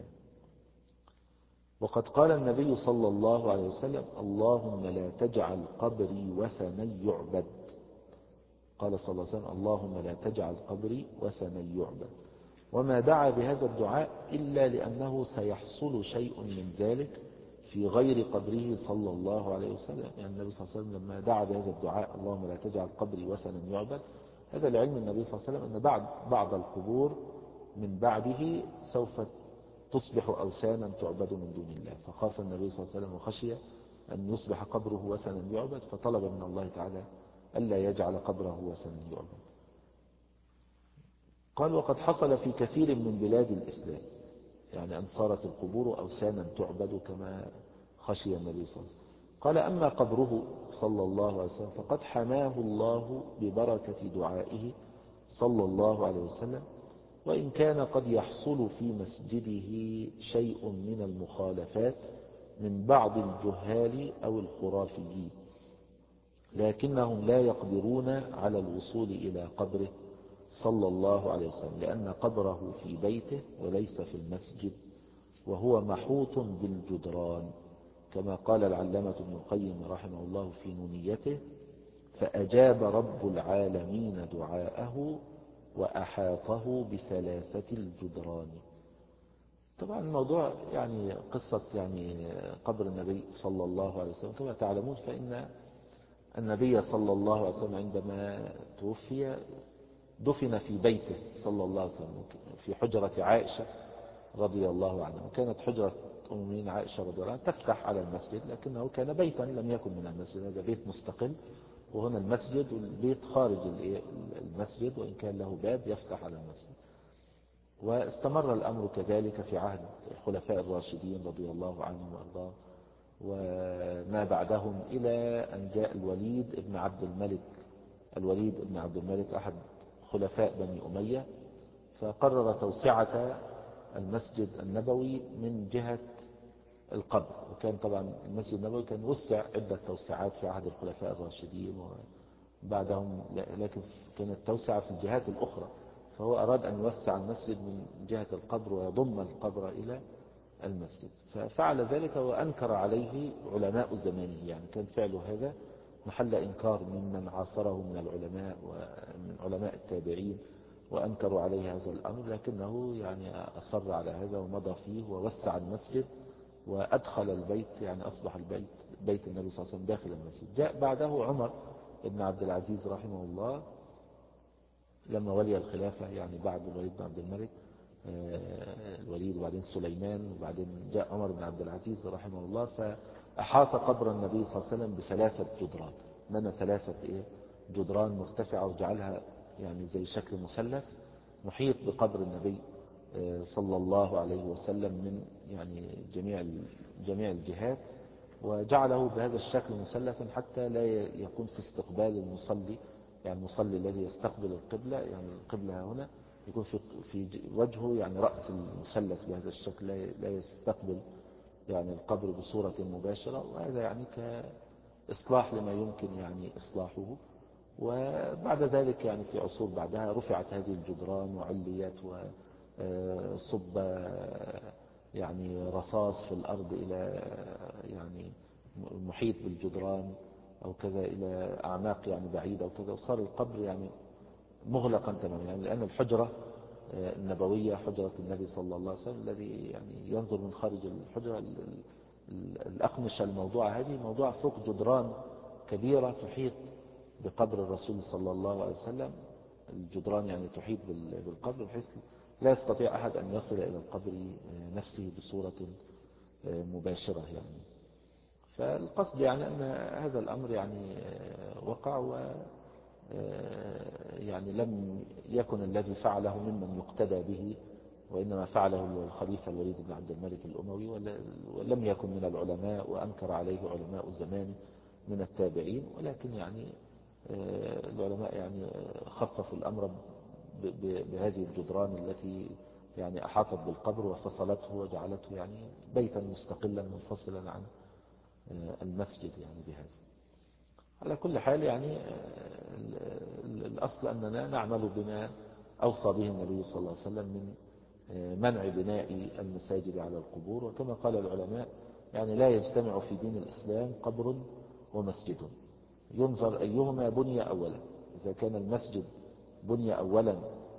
وقد قال النبي صلى الله عليه وسلم اللهم لا تجعل قبري وثنا يعبد، قال صلى الله عليه وسلم اللهم لا تجعل قبري وثنا يعبد، وما دعا بهذا الدعاء إلا لأنه سيحصل شيء من ذلك في غير قبره صلى الله عليه وسلم. يعني النبي صلى الله عليه وسلم لما دعا بهذا الدعاء اللهم لا تجعل قبري وثنا يعبد، هذا لعلم النبي صلى الله عليه وسلم أن بعد بعض القبور من بعده سوف تصبح أوثانا تعبد من دون الله، فخاف النبي صلى الله عليه وسلم وخشي أن يصبح قبره وثنا يعبد، فطلب من الله تعالى ألا يجعل قبره وثنا يعبد. قال وقد حصل في كثير من بلاد الإسلام، يعني أن صارت القبور أوثانا تعبد كما خشي النبي صلى الله عليه وسلم. قال أما قبره صلى الله عليه وسلم فقد حماه الله ببركة دعائه صلى الله عليه وسلم، وإن كان قد يحصل في مسجده شيء من المخالفات من بعض الجهال أو الخرافيين، لكنهم لا يقدرون على الوصول إلى قبره صلى الله عليه وسلم، لأن قبره في بيته وليس في المسجد، وهو محوط بالجدران، كما قال العلامة ابن القيم رحمه الله في نونيته فأجاب رب العالمين دعاءه وأحاطه بثلاثة الجدران. طبعا الموضوع يعني قصة يعني قبر النبي صلى الله عليه وسلم كما تعلمون، فإن النبي صلى الله عليه وسلم عندما توفي دفن في بيته صلى الله عليه وسلم في حجرة عائشة رضي الله عنها، وكانت حجرة أم المؤمنين عائشة رضي الله عنها تفتح على المسجد، لكنه كان بيتا لم يكن من المسجد، هذا بيت مستقل، وهنا المسجد والبيت خارج المسجد وإن كان له باب يفتح على المسجد. واستمر الأمر كذلك في عهد الخلفاء الراشدين رضي الله عنهم وأرضاهم وما بعدهم، إلى أن جاء الوليد ابن عبد الملك الوليد ابن عبد الملك أحد خلفاء بني أمية، فقرر توسعة المسجد النبوي من جهة القبر. وكان طبعا المسجد النبوي كان وسع عدة توسعات في عهد الخلفاء الراشدين وبعدهم، لكن كانت توسع في الجهات الأخرى، فهو أراد أن يوسع المسجد من جهة القبر ويضم القبر إلى المسجد، ففعل ذلك وأنكر عليه علماء زمانه، يعني كان فعله هذا محل إنكار ممن عاصره من العلماء ومن علماء التابعين وأنكروا عليه هذا الأمر، لكنه يعني أصر على هذا ومضى فيه ووسع المسجد وأدخل البيت، يعني أصبح البيت بيت النبي صلى الله عليه وسلم داخل المسجد. جاء بعده عمر بن عبد العزيز رحمه الله لما ولي الخلافة، يعني بعد الوليد بن عبد الملك، الوليد وبعدين سليمان وبعدين جاء عمر بن عبد العزيز رحمه الله، فأحاط قبر النبي صلى الله عليه وسلم بثلاثة جدران، لنا ثلاثة إيه جدران مرتفعة وجعلها يعني زي شكل مثلث محيط بقبر النبي صلى الله عليه وسلم من يعني جميع جميع الجهات، وجعله بهذا الشكل مثلثا حتى لا يكون في استقبال المصلي، يعني المصلي الذي يستقبل القبلة، يعني القبلة هنا يكون في في وجهه يعني رأس المثلث بهذا الشكل، لا يستقبل يعني القبر بصورة مباشرة، وهذا يعني كإصلاح لما يمكن يعني إصلاحه. وبعد ذلك يعني في عصور بعدها رفعت هذه الجدران وعليت وصب يعني رصاص في الأرض إلى يعني محيط بالجدران أو كذا إلى أعماق يعني بعيدة وكذا، وصار القبر يعني مغلقا تماما، يعني لأن الحجرة النبوية حجرة النبي صلى الله عليه وسلم الذي يعني ينظر من خارج الحجرة، الأقمشة الموضوعة هذه موضوعة فوق جدران كبيرة تحيط بقبر الرسول صلى الله عليه وسلم، الجدران يعني تحيط بالقبر بحيث لا يستطيع أحد أن يصل إلى القبر نفسه بصورة مباشرة يعني. فالقصد يعني أن هذا الأمر يعني وقع، و يعني لم يكن الذي فعله ممن يقتدى به، وإنما فعله الخليفة الوليد بن عبد الملك الأموي، ولم يكن من العلماء وأنكر عليه علماء الزمان من التابعين، ولكن يعني العلماء يعني خففوا الأمر بهذه الجدران التي يعني أحاطت بالقبر وفصلته وجعلته يعني بيتا مستقلا منفصلا عن المسجد يعني بهذا. على كل حال يعني الأصل أننا نعمل بما أوصى به النبي صلى الله عليه وسلم من منع بناء المساجد على القبور، وكما قال العلماء يعني لا يجتمع في دين الإسلام قبر ومسجد، ينظر أيهما بني أولا. إذا كان المسجد بني أولا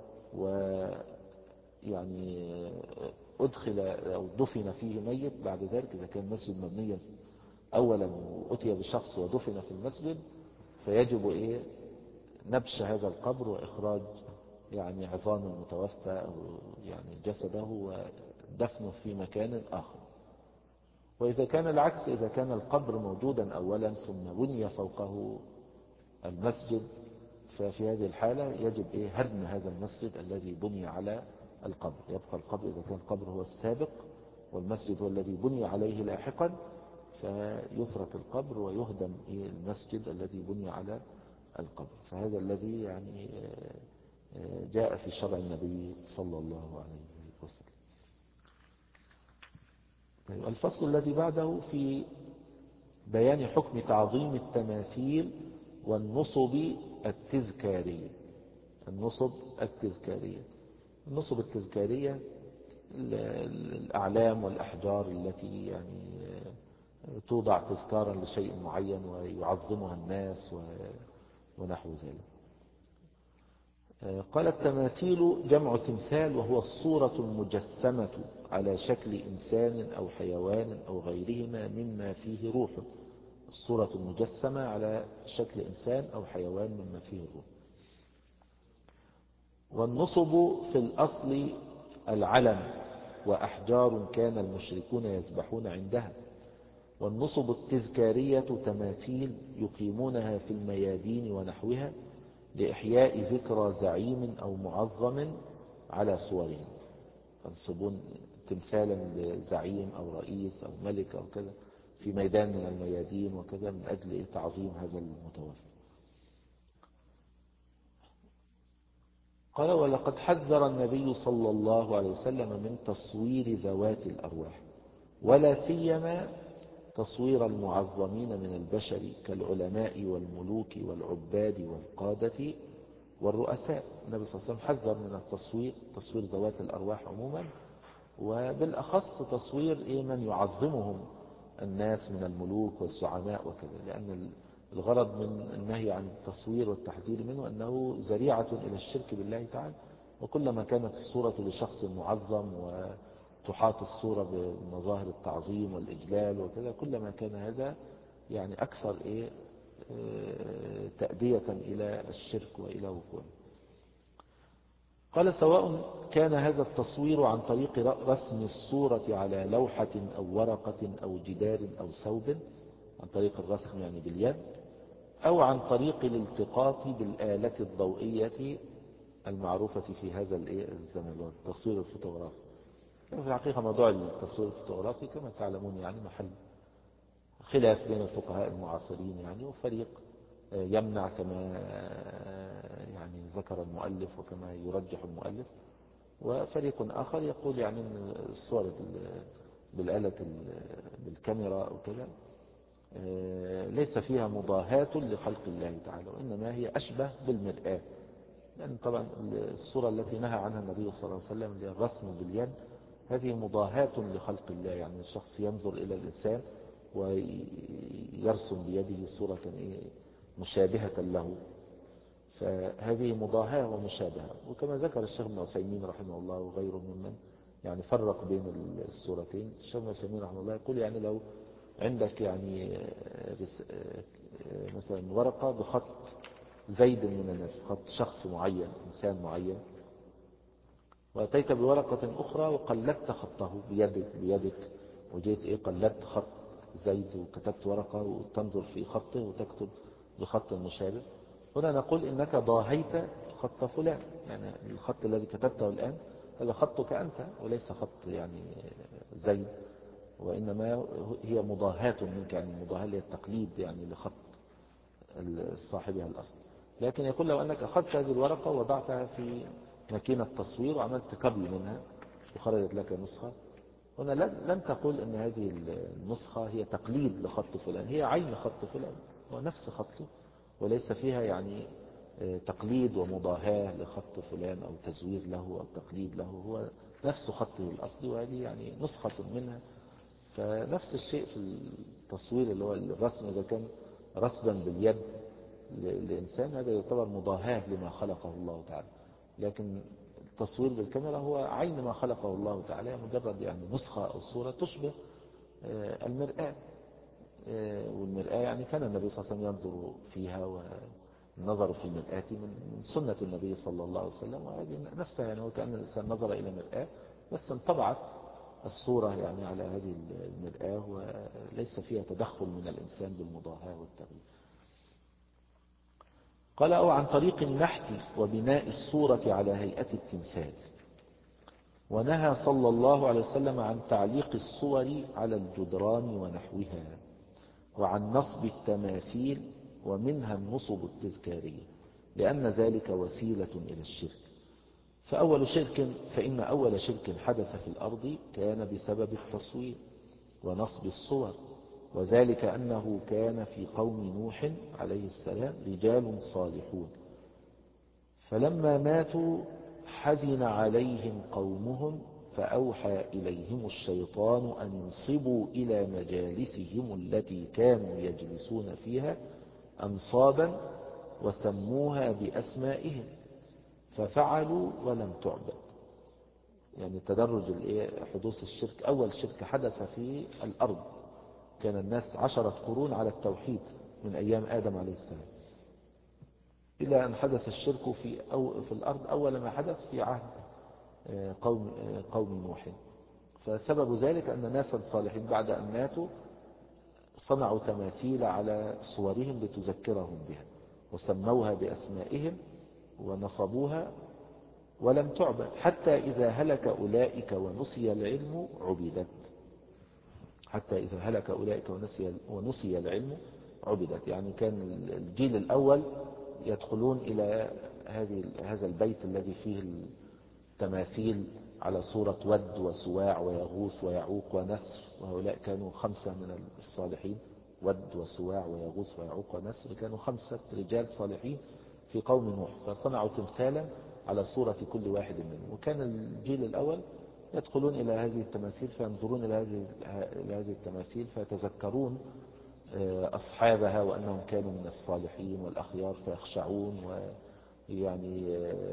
ويعني أدخل أو دفن فيه ميت بعد ذلك، إذا كان المسجد مبنيا أولا وأتي بشخص ودفن في المسجد، فيجب إيه نبش هذا القبر وإخراج يعني عظام المتوفى أو يعني جسده ودفنه في مكان آخر. وإذا كان العكس، إذا كان القبر موجودا أولا ثم بني فوقه المسجد، ففي هذه الحالة يجب إيه هدم هذا المسجد الذي بني على القبر، يبقى القبر إذا كان القبر هو السابق والمسجد هو الذي بني عليه لاحقا، فيترك القبر ويهدم المسجد الذي بني على القبر. فهذا الذي يعني جاء في شرع النبي صلى الله عليه وسلم. طيب الفصل الذي بعده في بيان حكم تعظيم التماثيل والنصب التذكارية. النصب التذكارية النصب التذكارية الأعلام والأحجار التي يعني توضع تذكارا لشيء معين ويعظمها الناس ونحو ذلك. قال التماثيل جمع تمثال، وهو الصورة المجسمة على شكل إنسان أو حيوان أو غيرهما مما فيه روح. الصورة المجسمة على شكل إنسان أو حيوان مما فيه روح. والنصب في الأصل العلم، وأحجار كان المشركون يذبحون عندها. والنصب التذكارية تماثيل يقيمونها في الميادين ونحوها لإحياء ذكرى زعيم أو معظم على صورهم، ينصبون تمثالا لزعيم أو رئيس أو ملك أو كذا في ميدان من الميادين وكذا من أجل تعظيم هذا المتوفى. قال ولقد حذر النبي صلى الله عليه وسلم من تصوير ذوات الأرواح، ولا سيما تصوير المعظمين من البشر كالعلماء والملوك والعباد والقادة والرؤساء. النبي صلى الله عليه وسلم حذر من التصوير، تصوير ذوات الأرواح عموما، وبالأخص تصوير إيه من يعظمهم الناس من الملوك والزعماء وكذا، لأن الغرض من النهي عن التصوير والتحذير منه أنه ذريعة إلى الشرك بالله تعالى. وكلما كانت الصورة لشخص معظم وتحاط الصورة بمظاهر التعظيم والإجلال وكذا، كلما كان هذا يعني أكثر إيه تأدية إلى الشرك وإلى وقوعه. قال: سواء كان هذا التصوير عن طريق رسم الصورة على لوحة أو ورقة أو جدار أو ثوب، عن طريق الرسم يعني باليد، أو عن طريق الالتقاط بالآلة الضوئية المعروفة في هذا الزمن، التصوير الفوتوغرافي. في الحقيقة موضوع التصوير الفوتوغرافي كما تعلمون يعني محل خلاف بين الفقهاء المعاصرين يعني، وفريق يمنع كما يعني ذكر المؤلف وكما يرجح المؤلف، وفريق آخر يقول يعني أن الصور بالآلة بالكاميرا أو كذا ليس فيها مضاهاة لخلق الله تعالى، وإنما هي أشبه بالمرآة. لأن طبعا الصورة التي نهى عنها النبي صلى الله عليه وسلم للرسم باليد هذه مضاهاة لخلق الله، يعني الشخص ينظر إلى الإنسان ويرسم بيده صورة مشابهة له، فهذه مضاهاة ومشابهة. وكما ذكر الشيخ ابن عثيمين رحمه الله وغيره ممن يعني فرق بين الصورتين، الشيخ ابن عثيمين رحمه الله يقول يعني لو عندك يعني مثلا ورقة بخط زيد من الناس، خط شخص معين إنسان معين، وأتيت بورقة أخرى وقلدت خطه بيدك بيدك وجيت إيه قلدت خط زيد وكتبت ورقة وتنظر في خطه وتكتب بخط مشابه، هنا نقول إنك ضاهيت خط فلان، يعني الخط الذي كتبته الآن هذا خطك أنت وليس خط يعني زيد، وإنما هي مضاهاة منك، يعني مضاهاة للتقليد يعني لخط صاحبها الأصل. لكن يقول لو أنك أخذت هذه الورقة ووضعتها في ماكينة تصوير وعملت كبل منها وخرجت لك نسخة، هنا لن تقول أن هذه النسخة هي تقليد لخط فلان، هي عين خط فلان، هو نفس خطه وليس فيها يعني تقليد ومضاهاة لخط فلان أو تزوير له أو تقليد له، هو نفس خطه الأصلي وهذه يعني نسخة منها. فنفس الشيء في التصوير اللي هو الرسم، إذا كان رسما باليد لإنسان هذا يعتبر مضاهاة لما خلقه الله تعالى، لكن التصوير بالكاميرا هو عين ما خلقه الله تعالى، مجرد يعني نسخة أو صورة تشبه المرآة. والمرآة يعني كان النبي صلى الله عليه وسلم ينظر فيها، والنظر في المرآة من سنة النبي صلى الله عليه وسلم، وهذه نفسها يعني وكأن الإنسان نظر إلى مرآة بس انطبعت الصورة يعني على هذه المرآة، وليس فيها تدخل من الإنسان بالمضاهاة والتغيير. قال: أو عن طريق النحت وبناء الصورة على هيئة التمثال. ونهى صلى الله عليه وسلم عن تعليق الصور على الجدران ونحوها، وعن نصب التماثيل ومنها النصب التذكارية، لأن ذلك وسيلة إلى الشرك. فأول شرك فإن أول شرك حدث في الأرض كان بسبب التصوير ونصب الصور، وذلك أنه كان في قوم نوح عليه السلام رجال صالحون، فلما ماتوا حزن عليهم قومهم فأوحى إليهم الشيطان أن ينصبوا إلى مجالسهم التي كانوا يجلسون فيها أنصابا وسموها بأسمائهم ففعلوا ولم تعبد. يعني تدرج حدوث الشرك، أول شرك حدث في الأرض كان الناس عشرة قرون على التوحيد من أيام آدم عليه السلام، إلى أن حدث الشرك في, أو في الأرض أول ما حدث في عهد قوم, قوم نوح. فسبب ذلك أن ناسا صالحين بعد أن ماتوا صنعوا تماثيل على صورهم لتذكرهم بها، وسموها بأسمائهم ونصبوها ولم تعبد، حتى إذا هلك أولئك ونسي العلم عبدت. حتى إذا هلك أولئك ونسي, ونسي العلم عبدت، يعني كان الجيل الأول يدخلون إلى هذه هذا البيت الذي فيه التماثيل على صورة ود وسواع ويغوث ويعوق ونسر، وهؤلاء كانوا خمسة من الصالحين، ود وسواع ويغوث ويعوق ونسر، كانوا خمسة رجال صالحين في قوم نوح، فصنعوا تمثالا على صورة كل واحد منهم. وكان الجيل الأول يدخلون إلى هذه التماثيل فينظرون إلى هذه التماثيل فيتذكرون أصحابها وأنهم كانوا من الصالحين والأخيار فيخشعون ويعني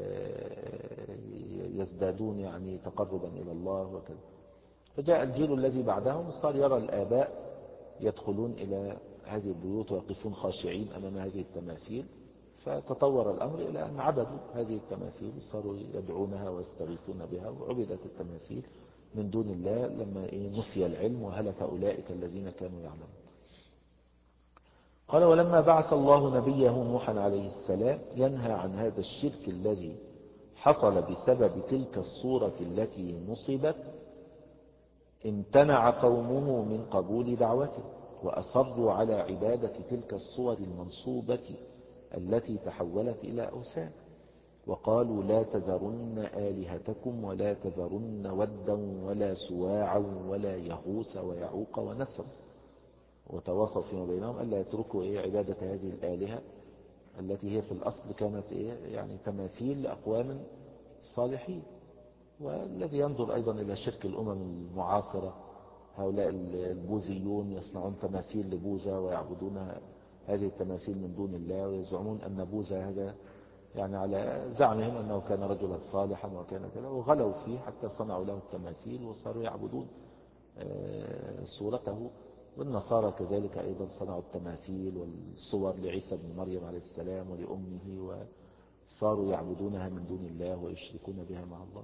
يزدادون يعني تقربا إلى الله وكذا. فجاء الجيل الذي بعدهم صار يرى الآباء يدخلون إلى هذه البيوت ويقفون خاشعين أمام هذه التماثيل، فتطور الأمر إلى أن عبدوا هذه التماثيل، صاروا يدعونها ويستغيثون بها، وعبدت التماثيل من دون الله لما نسي العلم وهلك أولئك الذين كانوا يعلمون. قال: ولما بعث الله نبيه نوحا عليه السلام ينهى عن هذا الشرك الذي حصل بسبب تلك الصورة التي نصبت، امتنع قومه من قبول دعوته، وأصروا على عبادة تلك الصور المنصوبة التي تحولت إلى أوثان، وقالوا: لا تذرن آلهتكم ولا تذرن ودا ولا سواعا ولا يغوث ويعوق ونسر. وتواصوا فيما بينهم ألا يتركوا إيه عبادة هذه الآلهة التي هي في الأصل كانت إيه يعني تماثيل لأقوام صالحين. والذي ينظر أيضا إلى شرك الأمم المعاصرة، هؤلاء البوذيون يصنعون تماثيل لبوذا ويعبدون هذه التماثيل من دون الله، ويزعمون أن بوذا هذا يعني على زعمهم أنه كان رجلا صالحا وكان كذا، وغلوا فيه حتى صنعوا له التماثيل وصاروا يعبدون صورته. والنصارى كذلك أيضا صنعوا التماثيل والصور لعيسى بن مريم عليه السلام ولأمه، وصاروا يعبدونها من دون الله ويشركون بها مع الله.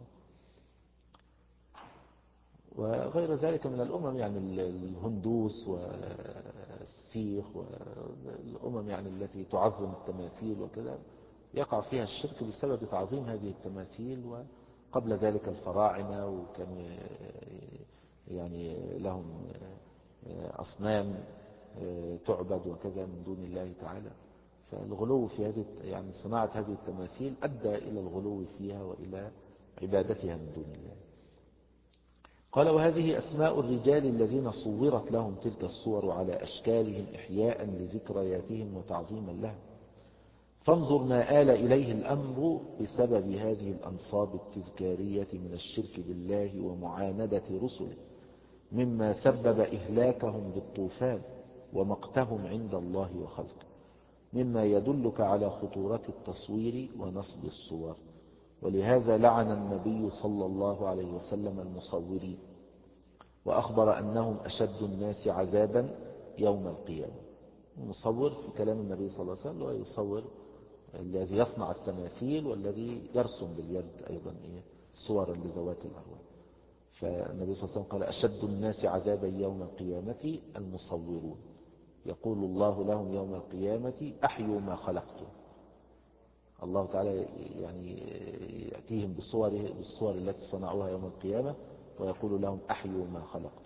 وغير ذلك من الأمم، يعني الهندوس والسيخ والأمم يعني التي تعظم التماثيل وكذا، يقع فيها الشرك بسبب تعظيم هذه التماثيل. وقبل ذلك الفراعنة وكانوا يعني لهم أصنام تعبد وكذا من دون الله تعالى. فالغلو في هذه يعني صناعة هذه التماثيل أدى إلى الغلو فيها وإلى عبادتها من دون الله. قال: وهذه أسماء الرجال الذين صورت لهم تلك الصور على أشكالهم إحياء لذكرياتهم وتعظيما لهم. فانظر ما آل إليه الأمر بسبب هذه الأنصاب التذكارية من الشرك بالله ومعاندة رسله، مما سبب إهلاكهم بالطوفان ومقتهم عند الله وخلقه، مما يدلك على خطورة التصوير ونصب الصور. ولهذا لعن النبي صلى الله عليه وسلم المصورين، وأخبر أنهم أشد الناس عذابا يوم القيامة. المصور في كلام النبي صلى الله عليه وسلم هو يصور الذي يصنع التماثيل والذي يرسم باليد أيضا صور لذوات الأرواح. فالنبي صلى الله عليه وسلم قال: أشد الناس عذابا يوم القيامة المصورون، يقول الله لهم يوم القيامة: أحيوا ما خلقتم. الله تعالى يعني يأتيهم بصوره بالصور التي صنعوها يوم القيامة ويقول لهم: أحيوا ما خلقتم.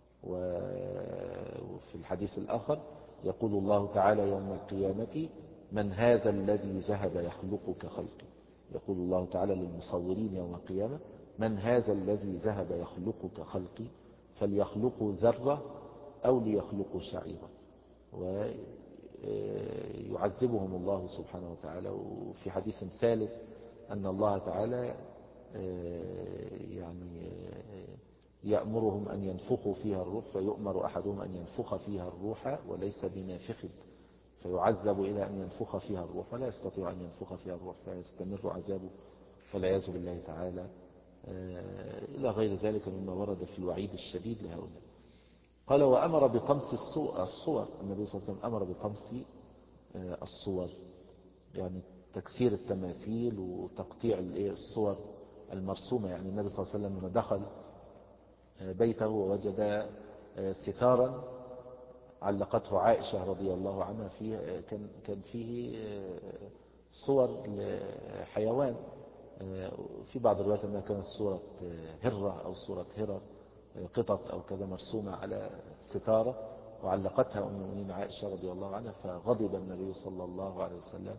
وفي الحديث الآخر يقول الله تعالى يوم القيامة: من هذا الذي ذهب يخلق كخلقي. يقول الله تعالى للمصورين يوم القيامة: من هذا الذي ذهب يخلق كخلقي، فليخلقوا ذرة أو ليخلقوا شعيرا. ويعذبهم الله سبحانه وتعالى. وفي حديث ثالث أن الله تعالى يعني يأمرهم أن ينفخوا فيها الروح، فيؤمر أحدهم أن ينفخ فيها الروح وليس بنافخ، فيعذب إلى أن ينفخ فيها الروح ولا يستطيع أن ينفخ فيها الروح فيستمر عذابه فالعياذ بالله تعالى، إلى غير ذلك مما ورد في الوعيد الشديد لهؤلاء. قال: وأمر بطمس الصور. النبي صلى الله عليه وسلم أمر بطمس الصور، يعني تكسير التماثيل وتقطيع الصور المرسومة. يعني النبي صلى الله عليه وسلم لما دخل بيته ووجد ستارا علقته عائشة رضي الله عنها فيه، كان كان فيه صور لحيوان، في بعض الروايات أنها كانت صورة هرة أو صورة هرة، قطط أو كذا مرسومة على ستارة، وعلقتها أم المؤمنين عائشة رضي الله عنها. فغضب النبي صلى الله عليه وسلم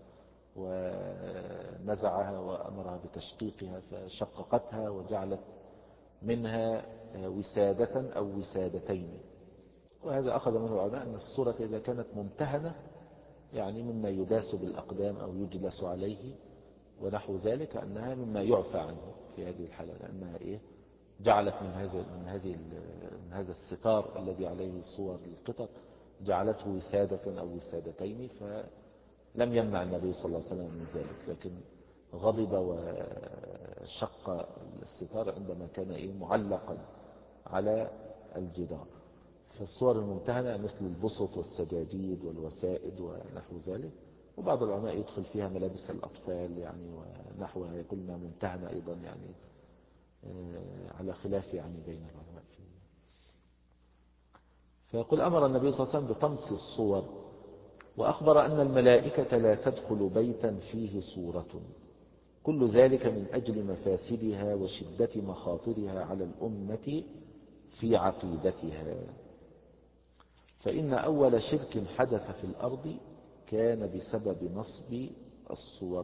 ونزعها وأمرها بتشقيقها، فشققتها وجعلت منها وسادة أو وسادتين. وهذا أخذ منه العلماء أن الصورة إذا كانت ممتهنة يعني مما يداس بالأقدام أو يجلس عليه ونحو ذلك، أنها مما يعفى عنه في هذه الحالة، لأنها إيه جعلت من هذا من هذه من هذا الستار الذي عليه صور القطط جعلته وسادة أو وسادتين، فلم يمنع النبي صلى الله عليه وسلم من ذلك، لكن غضب وشق الستار عندما كان إيه معلقا على الجدار. فالصور الممتهنة مثل البسط والسجاجيد والوسائد ونحو ذلك، وبعض العلماء يدخل فيها ملابس الأطفال يعني ونحوها، يقول انها ممتهنة أيضا يعني على خلاف يعني بين العلماء فيه. فيقول أمر النبي صلى الله عليه وسلم بطمس الصور، وأخبر أن الملائكة لا تدخل بيتا فيه صورة، كل ذلك من أجل مفاسدها وشدة مخاطرها على الأمة في عقيدتها. فإن أول شرك حدث في الأرض كان بسبب نصب الصور،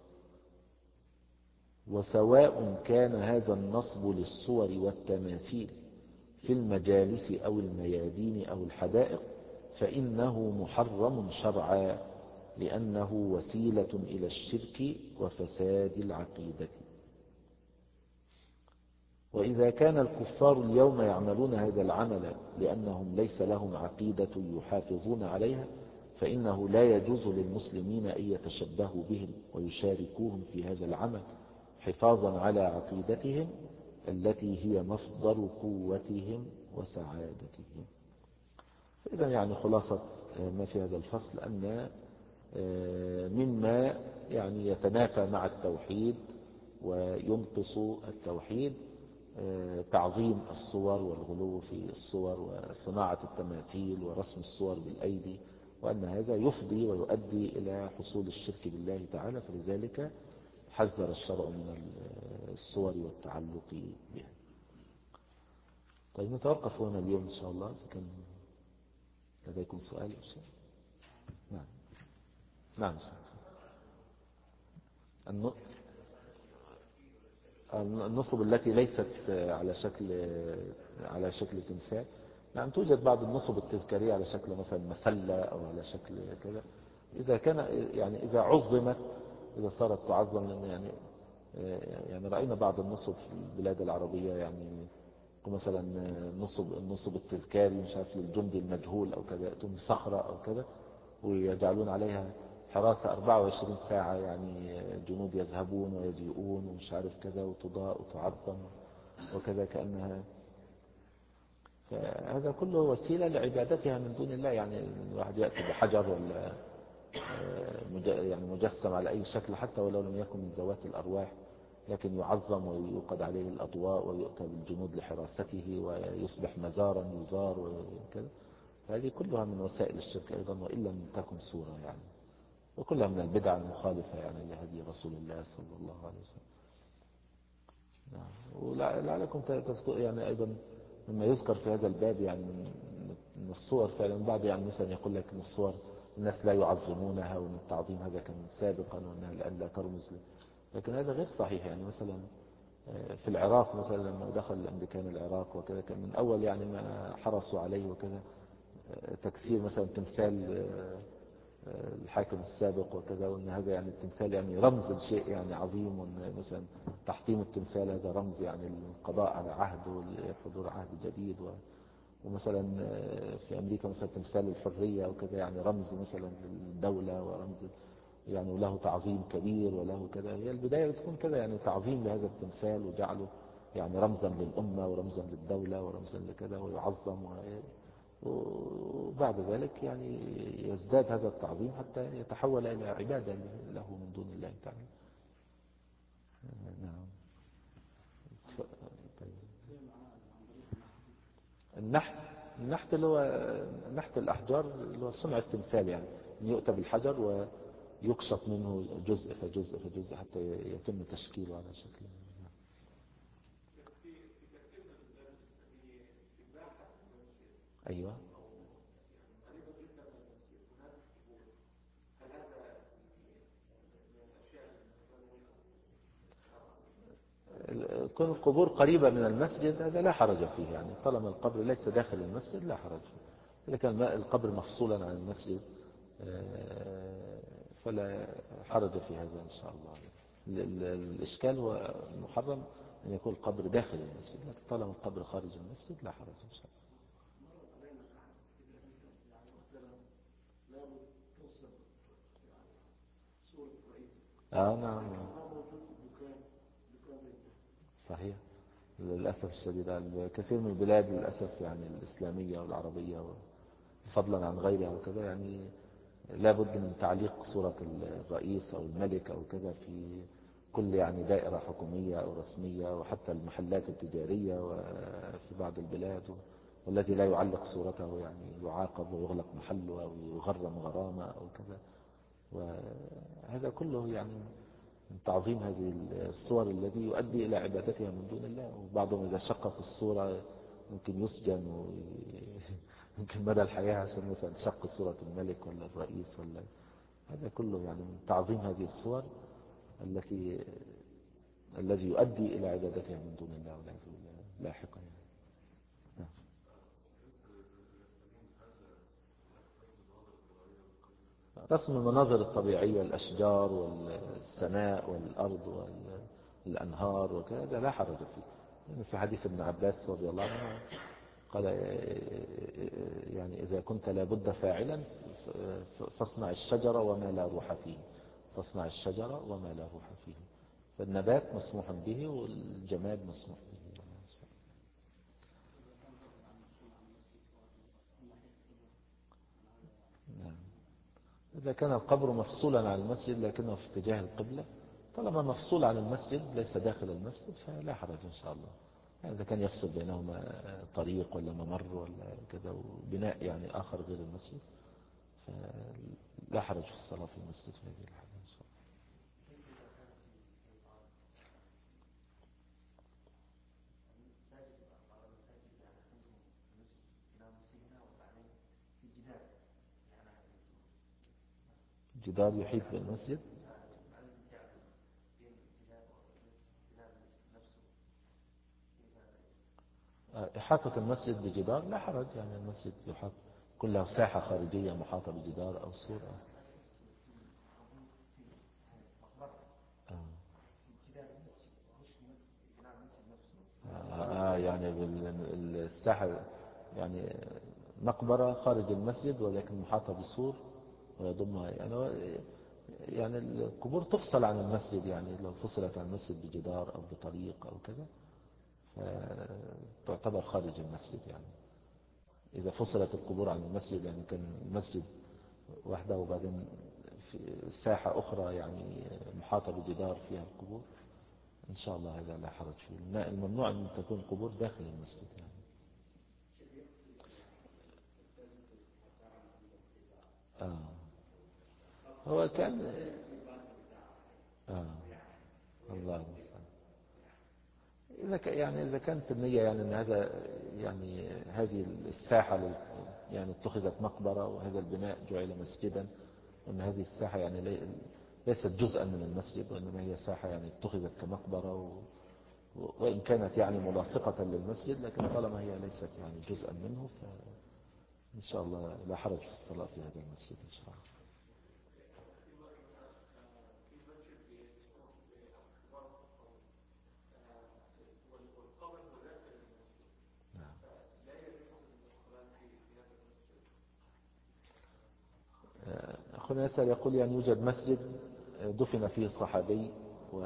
وسواء كان هذا النصب للصور والتماثيل في المجالس أو الميادين أو الحدائق فإنه محرم شرعا، لأنه وسيلة إلى الشرك وفساد العقيدة. وإذا كان الكفار اليوم يعملون هذا العمل لأنهم ليس لهم عقيدة يحافظون عليها، فإنه لا يجوز للمسلمين أن يتشبهوا بهم ويشاركوهم في هذا العمل حفاظا على عقيدتهم التي هي مصدر قوتهم وسعادتهم. فإذا يعني خلاصة ما في هذا الفصل أن مما يعني يتنافى مع التوحيد وينقص التوحيد تعظيم الصور والغلو في الصور وصناعة التماثيل ورسم الصور بالأيدي، وأن هذا يفضي ويؤدي إلى حصول الشرك بالله تعالى، فلذلك حذر الشرع من الصور والتعلق بها. طيب نتوقف هنا اليوم إن شاء الله، إذا كان لديكم سؤال أو شيء. نعم نعم. النصب التي ليست على شكل على شكل تمثال، نعم توجد بعض النصب التذكارية على شكل مثلا مسلة أو على شكل كذا، إذا كان يعني إذا عظمت، إذا صارت تعظم، لأن يعني يعني رأينا بعض النصب في البلاد العربية، يعني مثلا نصب النصب التذكاري مش عارف للجندي المجهول أو كذا، يأتون صخرة أو كذا ويجعلون عليها حراسة أربعة وعشرين ساعة، يعني جنود يذهبون ويجيئون ومش عارف كذا، وتضاء وتعظم وكذا كأنها. فهذا كله وسيلة لعبادتها من دون الله، يعني الواحد يأتي بحجر ولا يعني مجسم على أي شكل حتى ولو لم يكن من ذوات الأرواح، لكن يعظم ويوقد عليه الأضواء ويؤتى بالجنود لحراسته ويصبح مزارا يزار وكذا. هذه كلها من وسائل الشرك أيضا، وإن لم تكن صورة يعني، وكلها من البدع المخالفة يعني لهدي رسول الله صلى الله عليه وسلم. نعم. ولعلكم تذكر يعني أيضا مما يذكر في هذا الباب يعني من الصور فعلا، بعض يعني مثلا يقول لك ان الصور الناس لا يعظمونها، وان التعظيم هذا كان سابقا وانها الآن لا ترمز له، لكن هذا غير صحيح. يعني مثلا في العراق مثلا لما دخل الأمريكان العراق وكذا، كان من أول يعني ما حرصوا عليه وكذا تكسير مثلا تمثال الحاكم السابق وكذا، وان هذا يعني التمثال يعني رمز لشيء يعني عظيم، وان مثلا تحطيم التمثال هذا رمز يعني القضاء على عهد وحضور عهد جديد. ومثلا في أمريكا مثلا تمثال الحرية وكذا، يعني رمز مثلا للدولة ورمز يعني وله تعظيم كبير وله كذا. هي البداية بتكون كذا، يعني تعظيم لهذا التمثال وجعله يعني رمزا للأمة ورمزا للدولة ورمزا لكذا ويعظم، وبعد ذلك يعني يزداد هذا التعظيم حتى يتحول إلى عبادة له من دون الله تعالى. نعم. النحت النحت اللي هو نحت الأحجار، اللي هو صنع التمثال، يعني يؤتى بالحجر ويقشط منه جزء فجزء فجزء حتى يتم تشكيله على شكل. أيوة. كون القبور قريبة من المسجد هذا لا حرج فيه، يعني طالما القبر ليس داخل المسجد لا حرج فيه. إذا كان القبر مفصولا عن المسجد فلا حرج في هذا إن شاء الله. الإشكال هو المحرم أن يكون القبر داخل المسجد، لكن طالما القبر خارج المسجد لا حرج إن شاء الله. آه نعم صحيح. للأسف الشديد الكثير من البلاد للأسف يعني الإسلامية والعربية فضلا عن غيرها وكذا يعني لا بد من تعليق صورة الرئيس أو الملك أو كذا في كل يعني دائرة حكومية أو رسمية، وحتى المحلات التجارية وفي بعض البلاد، والذي لا يعلق صورته يعني يعاقب ويغلق محله أو يغرم غرامة أو كذا. وهذا كله يعني من تعظيم هذه الصور الذي يؤدي إلى عبادتها من دون الله. وبعضهم إذا شق في الصورة ممكن يسجن ويمكن مدى الحياة عشان مثلا شق صورة الملك ولا الرئيس ولا. هذا كله يعني من تعظيم هذه الصور التي الذي يؤدي إلى عبادتها من دون الله والعياذ بالله لاحقا يعني. رسم المناظر الطبيعية، الأشجار والسماء والأرض والأنهار وكذا لا حرج فيه. يعني في حديث ابن عباس رضي الله عنه قال يعني إذا كنت لابد فاعلا فاصنع الشجرة وما لا روح فيه، فاصنع الشجرة وما لا روح فيه. فالنبات مسموح به والجماد مسموح به. نعم. إذا كان القبر مفصولا عن المسجد لكنه في اتجاه القبلة، طالما مفصول عن المسجد ليس داخل المسجد فلا حرج إن شاء الله. يعني إذا كان يفصل بينهما طريق ولا ممر ولا كذا وبناء يعني آخر غير المسجد فلا حرج في الصلاة في المسجد في هذه الحالة إن شاء الله. جدار يحيط بالمسجد. إحاطة المسجد بجدار لا حرج، يعني المسجد يحاط كلها ساحة خارجية محاطة بجدار أو سور. آه. آه يعني بالساحة يعني مقبرة خارج المسجد ولكن محاطة بسور ويضمها يعني. يعني القبور تفصل عن المسجد، يعني لو فصلت عن المسجد بجدار أو بطريق أو كذا تعتبر خارج المسجد. يعني إذا فصلت القبور عن المسجد يعني كان المسجد وحده وبعدين في ساحة أخرى يعني محاطة بجدار فيها القبور إن شاء الله هذا لا حرج فيه. الممنوع أن تكون قبور داخل المسجد يعني. آه. هو كان آه. الله المستعان. إذا ك... يعني إذا كانت النية يعني أن هذا يعني هذه الساحة لل... يعني اتخذت مقبرة وهذا البناء جعل مسجدا، وأن هذه الساحة يعني لي... ليست جزءا من المسجد وإنما هي ساحة يعني اتخذت كمقبرة و... وإن كانت يعني ملاصقة للمسجد لكن طالما هي ليست يعني جزءا منه فإن شاء الله لا حرج في الصلاة في هذا المسجد إن شاء الله. أخونا يسأل يقول يعني يوجد مسجد دفن فيه الصحابي و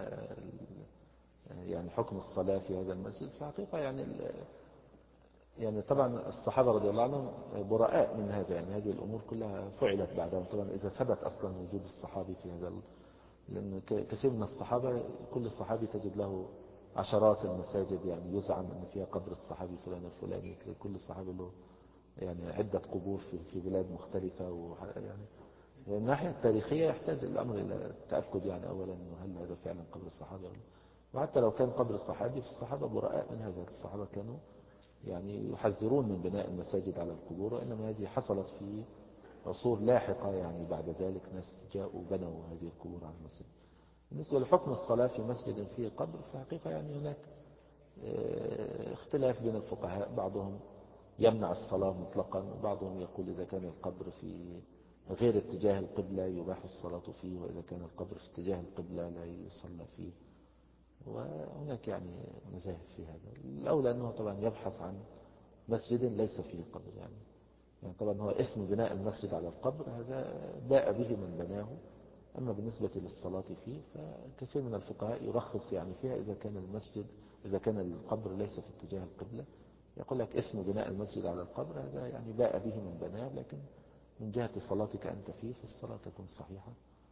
يعني حكم الصلاة في هذا المسجد في حقيقة يعني يعني طبعا الصحابة رضي الله عنهم براء من هذا، يعني هذه الأمور كلها فعلت بعدهم طبعا إذا ثبت أصلا وجود الصحابي في هذا. لأن كثير من الصحابة كل صحابي تجد له عشرات المساجد يعني يزعم أن فيها قبر الصحابي فلان الفلاني، كل صحابي له يعني عدة قبور في بلاد مختلفة. ويعني من الناحية التاريخية يحتاج الأمر إلى التأكد يعني أولا أنه هل هذا فعلا قبر الصحابة. وحتى لو كان قبر الصحابي فالصحابة براء من هذا. الصحابة كانوا يعني يحذرون من بناء المساجد على القبور، وإنما هذه حصلت في عصور لاحقة يعني بعد ذلك ناس جاءوا بنوا هذه القبور على المسجد. بالنسبة لحكم الصلاة في مسجد فيه قبر في حقيقة يعني هناك اختلاف بين الفقهاء، بعضهم يمنع الصلاة مطلقا وبعضهم يقول إذا كان القبر في غير اتجاه القبلة يباح الصلاة فيه، وإذا كان القبر في اتجاه القبلة لا يصلى فيه. وهناك يعني مذاهب في هذا. الأولى أنه طبعا يبحث عن مسجد ليس فيه قبر، يعني يعني طبعا هو اسم بناء المسجد على القبر هذا باء به من بناه. أما بالنسبة للصلاة فيه فكثير من الفقهاء يرخص يعني فيها إذا كان المسجد إذا كان القبر ليس في اتجاه القبلة، يقول لك اسم بناء المسجد على القبر هذا يعني باء به من بناه، لكن من جهة صلاتك أنت فيه فالصلاة تكون صحيحة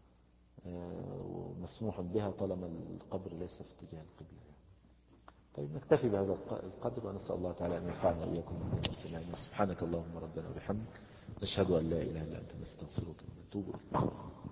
ومسموح بها طالما القبر ليس في اتجاه القبلة يعني. طيب نكتفي بهذا القدر، ونسأل الله تعالى أن ينفعنا وإياكم بالله والسلام. سبحانك اللهم ربنا وبحمدك، نشهد أن لا إله إلا أنت، نستغفرك ونتوب إليك.